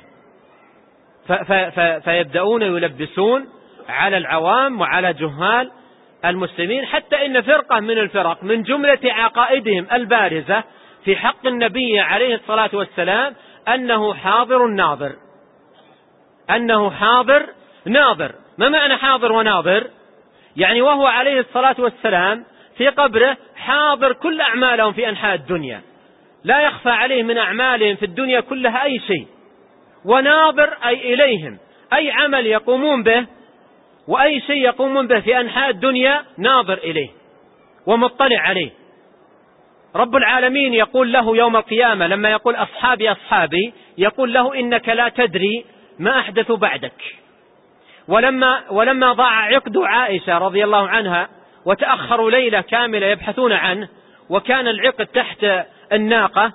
فيبدأون يلبسون على العوام وعلى جهال المسلمين، حتى إن فرقة من الفرق من جملة عقائدهم البارزة في حق النبي عليه الصلاة والسلام أنه حاضر ناظر أنه حاضر ناظر. ما معنى حاضر وناظر؟ يعني وهو عليه الصلاة والسلام في قبره حاضر كل أعمالهم في أنحاء الدنيا، لا يخفى عليه من أعمالهم في الدنيا كلها أي شيء، وناظر أي إليهم، أي عمل يقومون به وأي شيء يقومون به في أنحاء الدنيا ناظر إليه ومطلع عليه. رب العالمين يقول له يوم القيامة لما يقول أصحابي أصحابي يقول له إنك لا تدري ما أحدث بعدك. ولما, ولما ضاع عقد عائشة رضي الله عنها وتأخروا ليلة كاملة يبحثون عنه وكان العقد تحت الناقة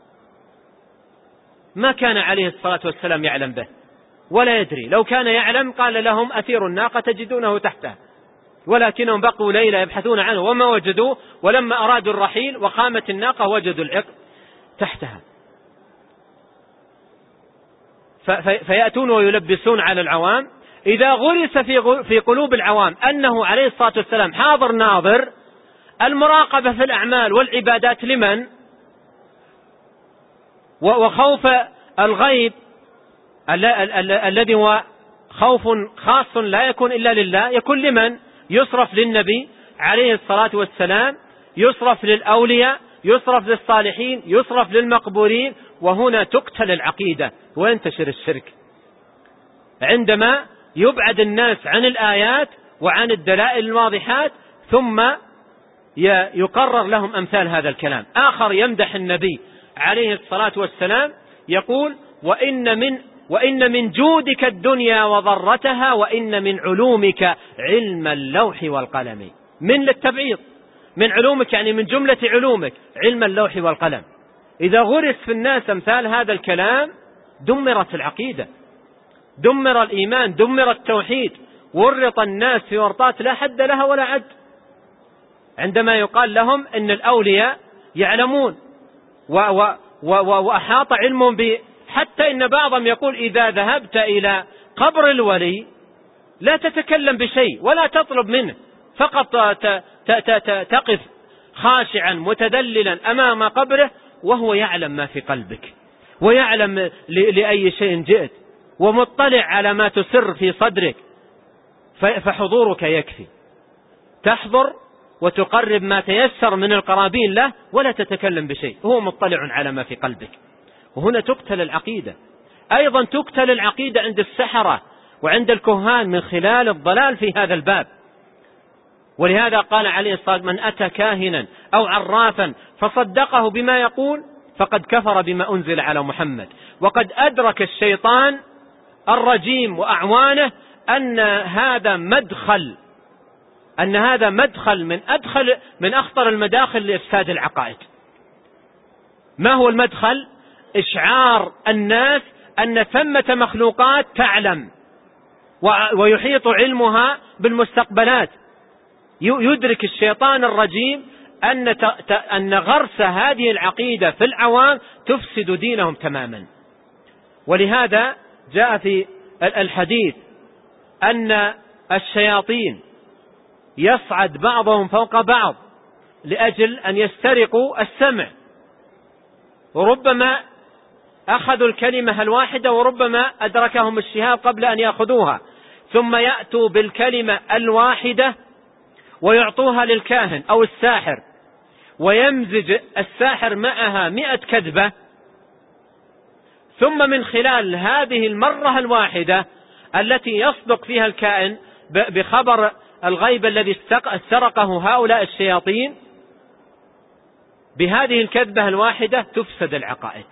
ما كان عليه الصلاة والسلام يعلم به ولا يدري، لو كان يعلم قال لهم أثيروا الناقة تجدونه تحتها، ولكنهم بقوا ليلة يبحثون عنه وما وجدوه، ولما أرادوا الرحيل وقامت الناقة وجدوا العقد تحتها، فيأتون ويلبسون على العوام. إذا غرس في قلوب العوام أنه عليه الصلاة والسلام حاضر ناظر، المراقبة في الأعمال والعبادات لمن؟ وخوف الغيب الذي هو خوف خاص لا يكون إلا لله، يكون لمن؟ يصرف للنبي عليه الصلاة والسلام، يصرف للأولياء، يصرف للصالحين، يصرف للمقبورين. وهنا تقتل العقيدة وينتشر الشرك، عندما يبعد الناس عن الآيات وعن الدلائل الواضحات ثم يقرر لهم أمثال هذا الكلام. آخر يمدح النبي عليه الصلاة والسلام يقول: وإن من وإن من جودك الدنيا وضرتها، وإن من علومك علم اللوح والقلم. من للتبعيض، من علومك يعني من جملة علومك علم اللوح والقلم. إذا غرس في الناس أمثال هذا الكلام دمرت العقيدة، دمر الإيمان، دمر التوحيد، ورط الناس في ورطات لا حد لها ولا عد. عندما يقال لهم إن الأولياء يعلمون و و و وأحاط علمهم ب حتى إن بعضهم يقول: إذا ذهبت إلى قبر الولي لا تتكلم بشيء ولا تطلب منه، فقط تقف خاشعا متدللا أمام قبره وهو يعلم ما في قلبك ويعلم لأي شيء جئت ومطلع على ما تسر في صدرك، فحضورك يكفي. تحضر وتقرب ما تيسر من القرابين له ولا تتكلم بشيء، هو مطلع على ما في قلبك. وهنا تقتل العقيدة. أيضا تقتل العقيدة عند السحرة وعند الكهان من خلال الضلال في هذا الباب. ولهذا قال عليه الصلاة والسلام: من أتى كاهنا أو عرافا فصدقه بما يقول فقد كفر بما أنزل على محمد. وقد أدرك الشيطان الرجيم وأعوانه أن هذا مدخل أن هذا مدخل من أدخل من أخطر المداخل لإفساد العقائد. ما هو المدخل؟ إشعار الناس أن ثمة مخلوقات تعلم ويحيط علمها بالمستقبلات. يدرك الشيطان الرجيم أن أن غرس هذه العقيدة في العوام تفسد دينهم تماما. ولهذا جاء في الحديث أن الشياطين يصعد بعضهم فوق بعض لأجل أن يسترقوا السمع، وربما أخذوا الكلمة الواحدة وربما أدركهم الشهاب قبل أن يأخذوها، ثم يأتوا بالكلمة الواحدة ويعطوها للكاهن أو الساحر، ويمزج الساحر معها مئة كذبة، ثم من خلال هذه المرة الواحدة التي يصدق فيها الكائن بخبر الغيب الذي استرقه هؤلاء الشياطين، بهذه الكذبة الواحدة تفسد العقائد.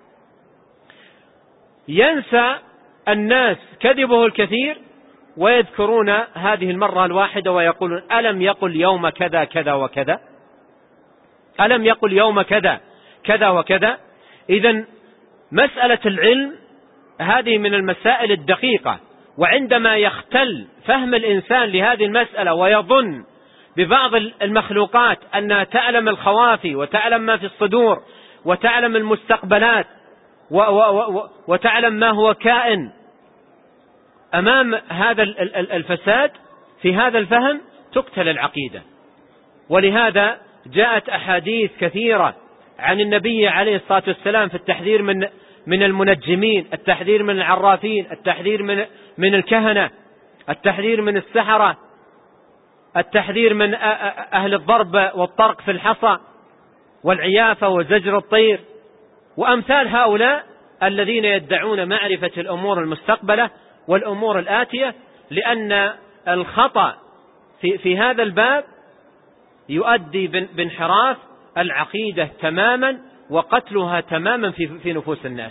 ينسى الناس كذبه الكثير ويذكرون هذه المرة الواحدة ويقولون: ألم يقل يوم كذا كذا وكذا، ألم يقل يوم كذا كذا وكذا. إذن مسألة العلم هذه من المسائل الدقيقة، وعندما يختل فهم الإنسان لهذه المسألة ويظن ببعض المخلوقات أنها تعلم الخوافي وتعلم ما في الصدور وتعلم المستقبلات وتعلم ما هو كائن، أمام هذا الفساد في هذا الفهم تقتل العقيدة. ولهذا جاءت أحاديث كثيرة عن النبي عليه الصلاة والسلام في التحذير من من المنجمين، التحذير من العرافين، التحذير من من الكهنة، التحذير من السحرة، التحذير من أهل الضرب والطرق في الحصى والعيافة وزجر الطير وأمثال هؤلاء الذين يدعون معرفة الأمور المستقبلة والأمور الآتية، لأن الخطأ في في هذا الباب يؤدي بانحراف العقيدة تماما وقتلها تماما في في نفوس الناس.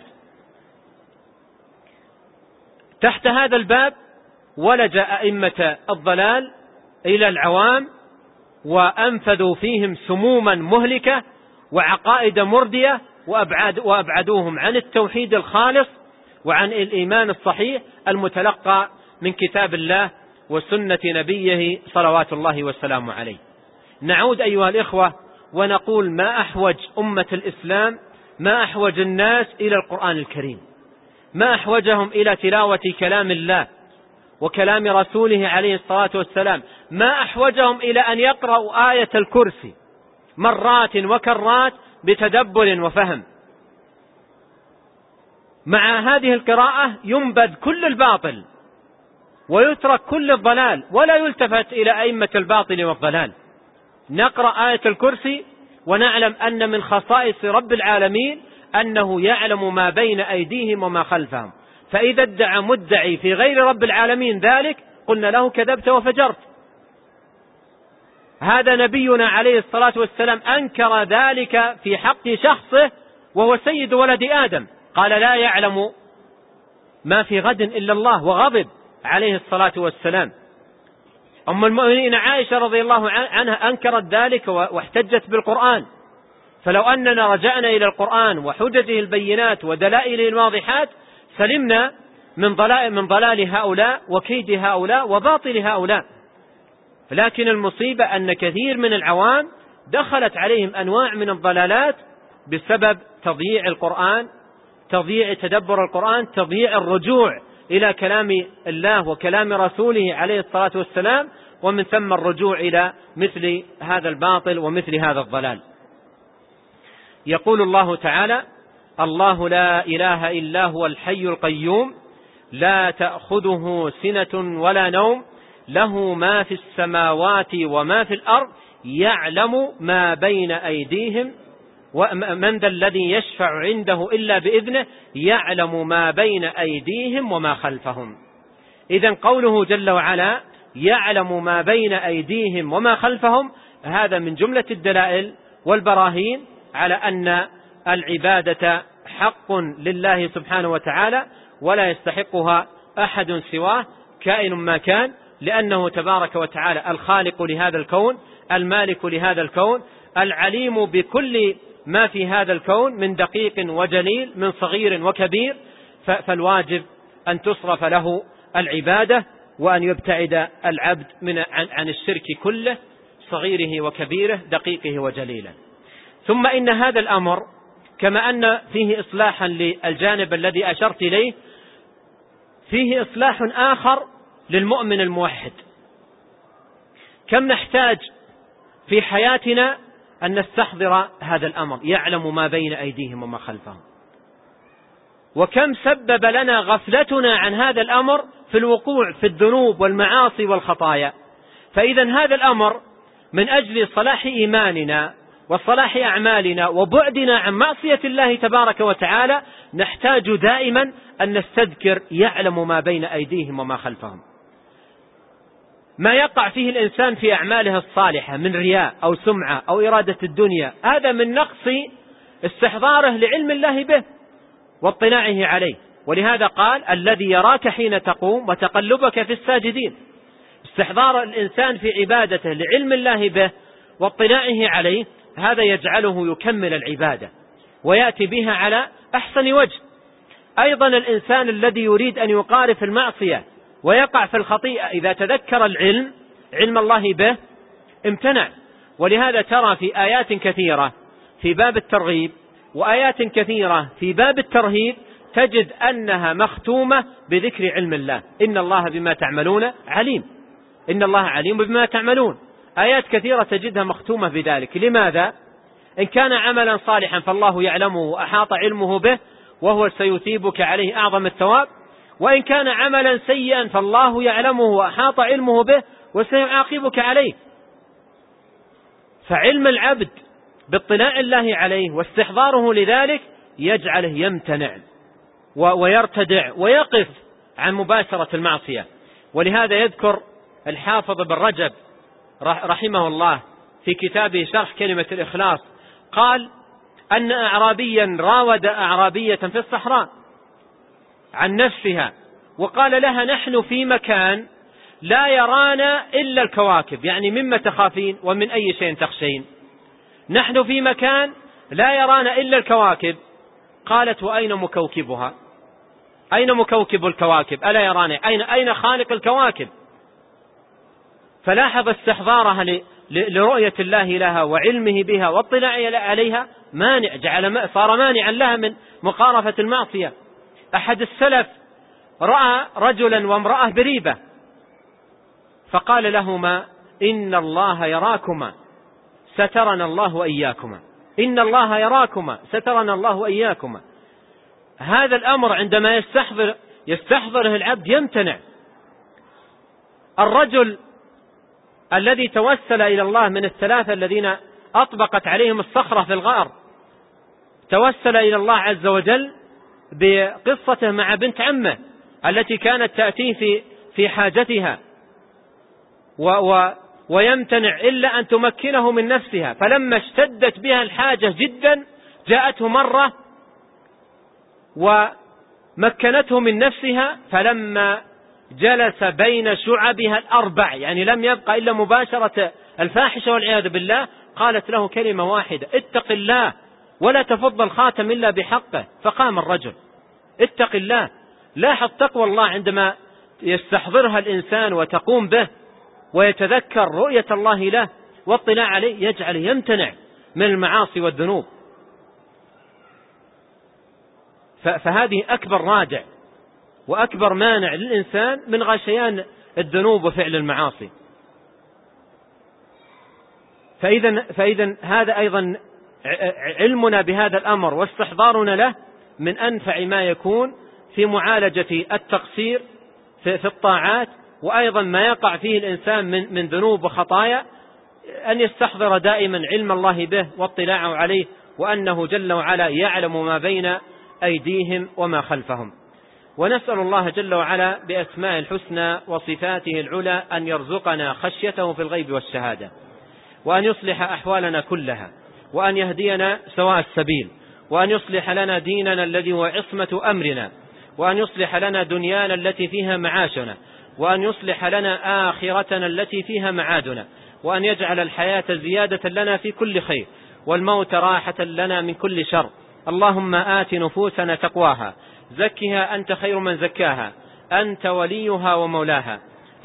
تحت هذا الباب ولج أئمة الضلال إلى العوام وأنفذوا فيهم سموما مهلكة وعقائد مردية، وأبعد وأبعدوهم عن التوحيد الخالص وعن الإيمان الصحيح المتلقى من كتاب الله وسنة نبيه صلوات الله والسلام عليه. نعود أيها الإخوة ونقول ما أحوج أمة الإسلام، ما أحوج الناس إلى القرآن الكريم، ما أحوجهم إلى تلاوة كلام الله وكلام رسوله عليه الصلاة والسلام، ما أحوجهم إلى أن يقرأوا آية الكرسي مرات وكرات بتدبر وفهم. مع هذه القراءة ينبذ كل الباطل ويترك كل الضلال ولا يلتفت إلى أئمة الباطل والضلال. نقرأ آية الكرسي ونعلم أن من خصائص رب العالمين أنه يعلم ما بين أيديهم وما خلفهم، فإذا ادعى مدعي في غير رب العالمين ذلك قلنا له كذبت وفجرت. هذا نبينا عليه الصلاة والسلام أنكر ذلك في حق شخصه وهو سيد ولد آدم، قال لا يعلم ما في غد إلا الله، وغضب عليه الصلاة والسلام. أم المؤمنين عائشة رضي الله عنها أنكرت ذلك واحتجت بالقرآن. فلو أننا رجعنا إلى القرآن وحججه البينات ودلائله الواضحات سلمنا من ضلال, من ضلال هؤلاء وكيد هؤلاء وباطل هؤلاء. لكن المصيبة أن كثير من العوام دخلت عليهم أنواع من الضلالات بسبب تضييع القرآن، تضييع تدبر القرآن، تضييع الرجوع إلى كلام الله وكلام رسوله عليه الصلاة والسلام، ومن ثم الرجوع إلى مثل هذا الباطل ومثل هذا الضلال. يقول الله تعالى: الله لا إله إلا هو الحي القيوم لا تأخذه سنة ولا نوم له ما في السماوات وما في الأرض يعلم ما بين أيديهم ومن ذا الذي يشفع عنده إلا بإذنه يعلم ما بين أيديهم وما خلفهم. إذن قوله جل وعلا يعلم ما بين أيديهم وما خلفهم هذا من جملة الدلائل والبراهين على أن العبادة حق لله سبحانه وتعالى ولا يستحقها أحد سواه كائن ما كان، لأنه تبارك وتعالى الخالق لهذا الكون، المالك لهذا الكون، العليم بكل ما في هذا الكون من دقيق وجليل، من صغير وكبير، فالواجب أن تصرف له العبادة وأن يبتعد العبد من عن الشرك كله، صغيره وكبيره، دقيقه وجليله. ثم إن هذا الأمر كما أن فيه إصلاحا للجانب الذي أشرت إليه، فيه إصلاح آخر للمؤمن الموحد. كم نحتاج في حياتنا أن نستحضر هذا الأمر، يعلم ما بين أيديهم وما خلفهم، وكم سبب لنا غفلتنا عن هذا الأمر في الوقوع في الذنوب والمعاصي والخطايا. فإذا هذا الأمر من أجل صلاح إيماننا وصلاح أعمالنا وبعدنا عن معصية الله تبارك وتعالى نحتاج دائما أن نستذكر يعلم ما بين أيديهم وما خلفهم. ما يقع فيه الإنسان في أعماله الصالحة من رياء أو سمعة أو إرادة الدنيا هذا من نقص استحضاره لعلم الله به واطلاعه عليه. ولهذا قال الذي يراك حين تقوم وتقلبك في الساجدين. استحضار الإنسان في عبادته لعلم الله به واطلاعه عليه هذا يجعله يكمل العبادة ويأتي بها على أحسن وجه. أيضا الإنسان الذي يريد أن يقارف المعصية ويقع في الخطيئة إذا تذكر العلم علم الله به امتنع. ولهذا ترى في آيات كثيرة في باب الترغيب وآيات كثيرة في باب الترهيب تجد أنها مختومة بذكر علم الله. إن الله بما تعملون عليم، إن الله عليم بما تعملون. آيات كثيرة تجدها مختومة بذلك. لماذا؟ إن كان عملا صالحا فالله يعلمه وأحاط علمه به وهو سيثيبك عليه أعظم الثواب، وإن كان عملا سيئا فالله يعلمه وأحاط علمه به وسيعاقبك عليه. فعلم العبد باطلاع الله عليه واستحضاره لذلك يجعله يمتنع ويرتدع ويقف عن مباشرة المعصية. ولهذا يذكر الحافظ بن رجب رحمه الله في كتابه شرح كلمة الإخلاص قال أن أعرابيا راود أعرابية في الصحراء عن نفسها وقال لها نحن في مكان لا يرانا إلا الكواكب، يعني مما تخافين ومن أي شيء تخشين؟ نحن في مكان لا يرانا إلا الكواكب. قالت وأين مكوكبها؟ أين مكوكب الكواكب؟ ألا يرانا؟ أين, أين خالق الكواكب؟ فلاحظ استحضارها لرؤية الله لها وعلمه بها واطلاع عليها مانع، جعل صار مانعا لها من مقارفة المعصية. أحد السلف رأى رجلا وامرأة بريبة فقال لهما: إن الله يراكما سترنا الله وإياكما، إن الله يراكما سترنا الله وإياكما. هذا الأمر عندما يستحضر يستحضره العبد يمتنع. الرجل الذي توسل إلى الله من الثلاثة الذين أطبقت عليهم الصخرة في الغار، توسل إلى الله عز وجل بقصته مع بنت عمه التي كانت تأتيه في في حاجتها و و ويمتنع إلا أن تمكنه من نفسها، فلما اشتدت بها الحاجة جدا جاءته مرة ومكنته من نفسها، فلما جلس بين شعبها الأربع، يعني لم يبقى إلا مباشرة الفاحشة والعياذ بالله، قالت له كلمة واحدة: اتق الله ولا تفض الخاتم إلا بحقه. فقام الرجل. اتق الله. لاحظ تقوى الله عندما يستحضرها الإنسان وتقوم به ويتذكر رؤية الله له واطلاع عليه يجعل يمتنع من المعاصي والذنوب. فهذه أكبر رادع وأكبر مانع للإنسان من غشيان الذنوب وفعل المعاصي. فإذا فإذا هذا أيضا علمنا بهذا الأمر واستحضارنا له من أنفع ما يكون في معالجة التقصير في الطاعات، وأيضا ما يقع فيه الإنسان من من ذنوب وخطايا، أن يستحضر دائما علم الله به واطلاعه عليه، وأنه جل وعلا يعلم ما بين أيديهم وما خلفهم. ونسأل الله جل وعلا بأسماء الحسنى وصفاته العلى أن يرزقنا خشيته في الغيب والشهادة، وأن يصلح أحوالنا كلها، وأن يهدينا سواء السبيل، وأن يصلح لنا ديننا الذي هو عصمة أمرنا، وأن يصلح لنا دنيانا التي فيها معاشنا، وأن يصلح لنا آخرتنا التي فيها معادنا، وأن يجعل الحياة زيادة لنا في كل خير، والموت راحة لنا من كل شر. اللهم آت نفوسنا تقواها، زكها أنت خير من زكاها، أنت وليها ومولاها.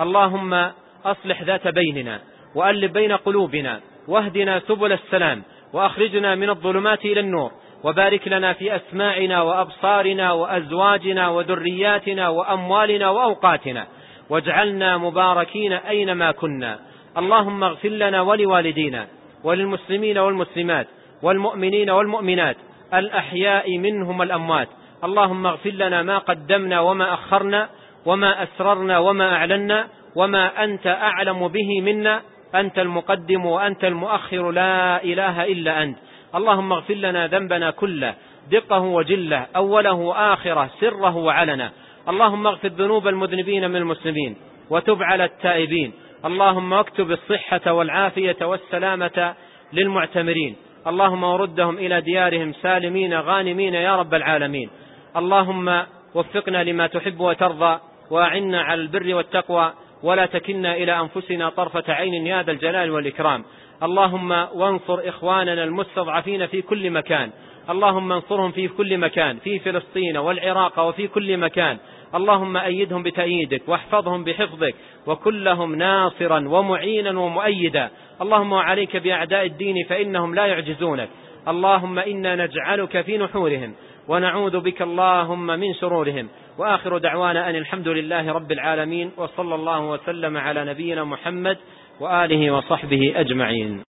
اللهم أصلح ذات بيننا، وألف بين قلوبنا، واهدنا سبل السلام، وأخرجنا من الظلمات إلى النور، وبارك لنا في أسماعنا وأبصارنا وأزواجنا وذرياتنا وأموالنا وأوقاتنا، واجعلنا مباركين أينما كنا. اللهم اغفر لنا ولوالدينا وللمسلمين والمسلمات والمؤمنين والمؤمنات الأحياء منهم الأموات. اللهم اغفر لنا ما قدمنا وما أخرنا وما أسررنا وما أعلنا وما أنت أعلم به منا، أنت المقدم وأنت المؤخر، لا إله إلا أنت. اللهم اغفر لنا ذنبنا كله، دقه وجله، أوله وآخره، سره وعلنا. اللهم اغفر ذنوب المذنبين من المسلمين، وتب على التائبين. اللهم اكتب الصحة والعافية والسلامة للمعتمرين. اللهم وردهم إلى ديارهم سالمين غانمين يا رب العالمين. اللهم وفقنا لما تحب وترضى، وأعنا على البر والتقوى، ولا تكلنا إلى أنفسنا طرفة عين يا ذا الجلال والإكرام. اللهم وانصر إخواننا المستضعفين في كل مكان، اللهم انصرهم في كل مكان، في فلسطين والعراق وفي كل مكان. اللهم أيدهم بتأييدك، واحفظهم بحفظك، وكلهم ناصرا ومعينا ومؤيدا. اللهم وعليك بأعداء الدين فإنهم لا يعجزونك. اللهم إنا نجعلك في نحورهم، ونعوذ بك اللهم من شرورهم. وآخر دعوانا أن الحمد لله رب العالمين، وصلى الله وسلم على نبينا محمد وآله وصحبه أجمعين.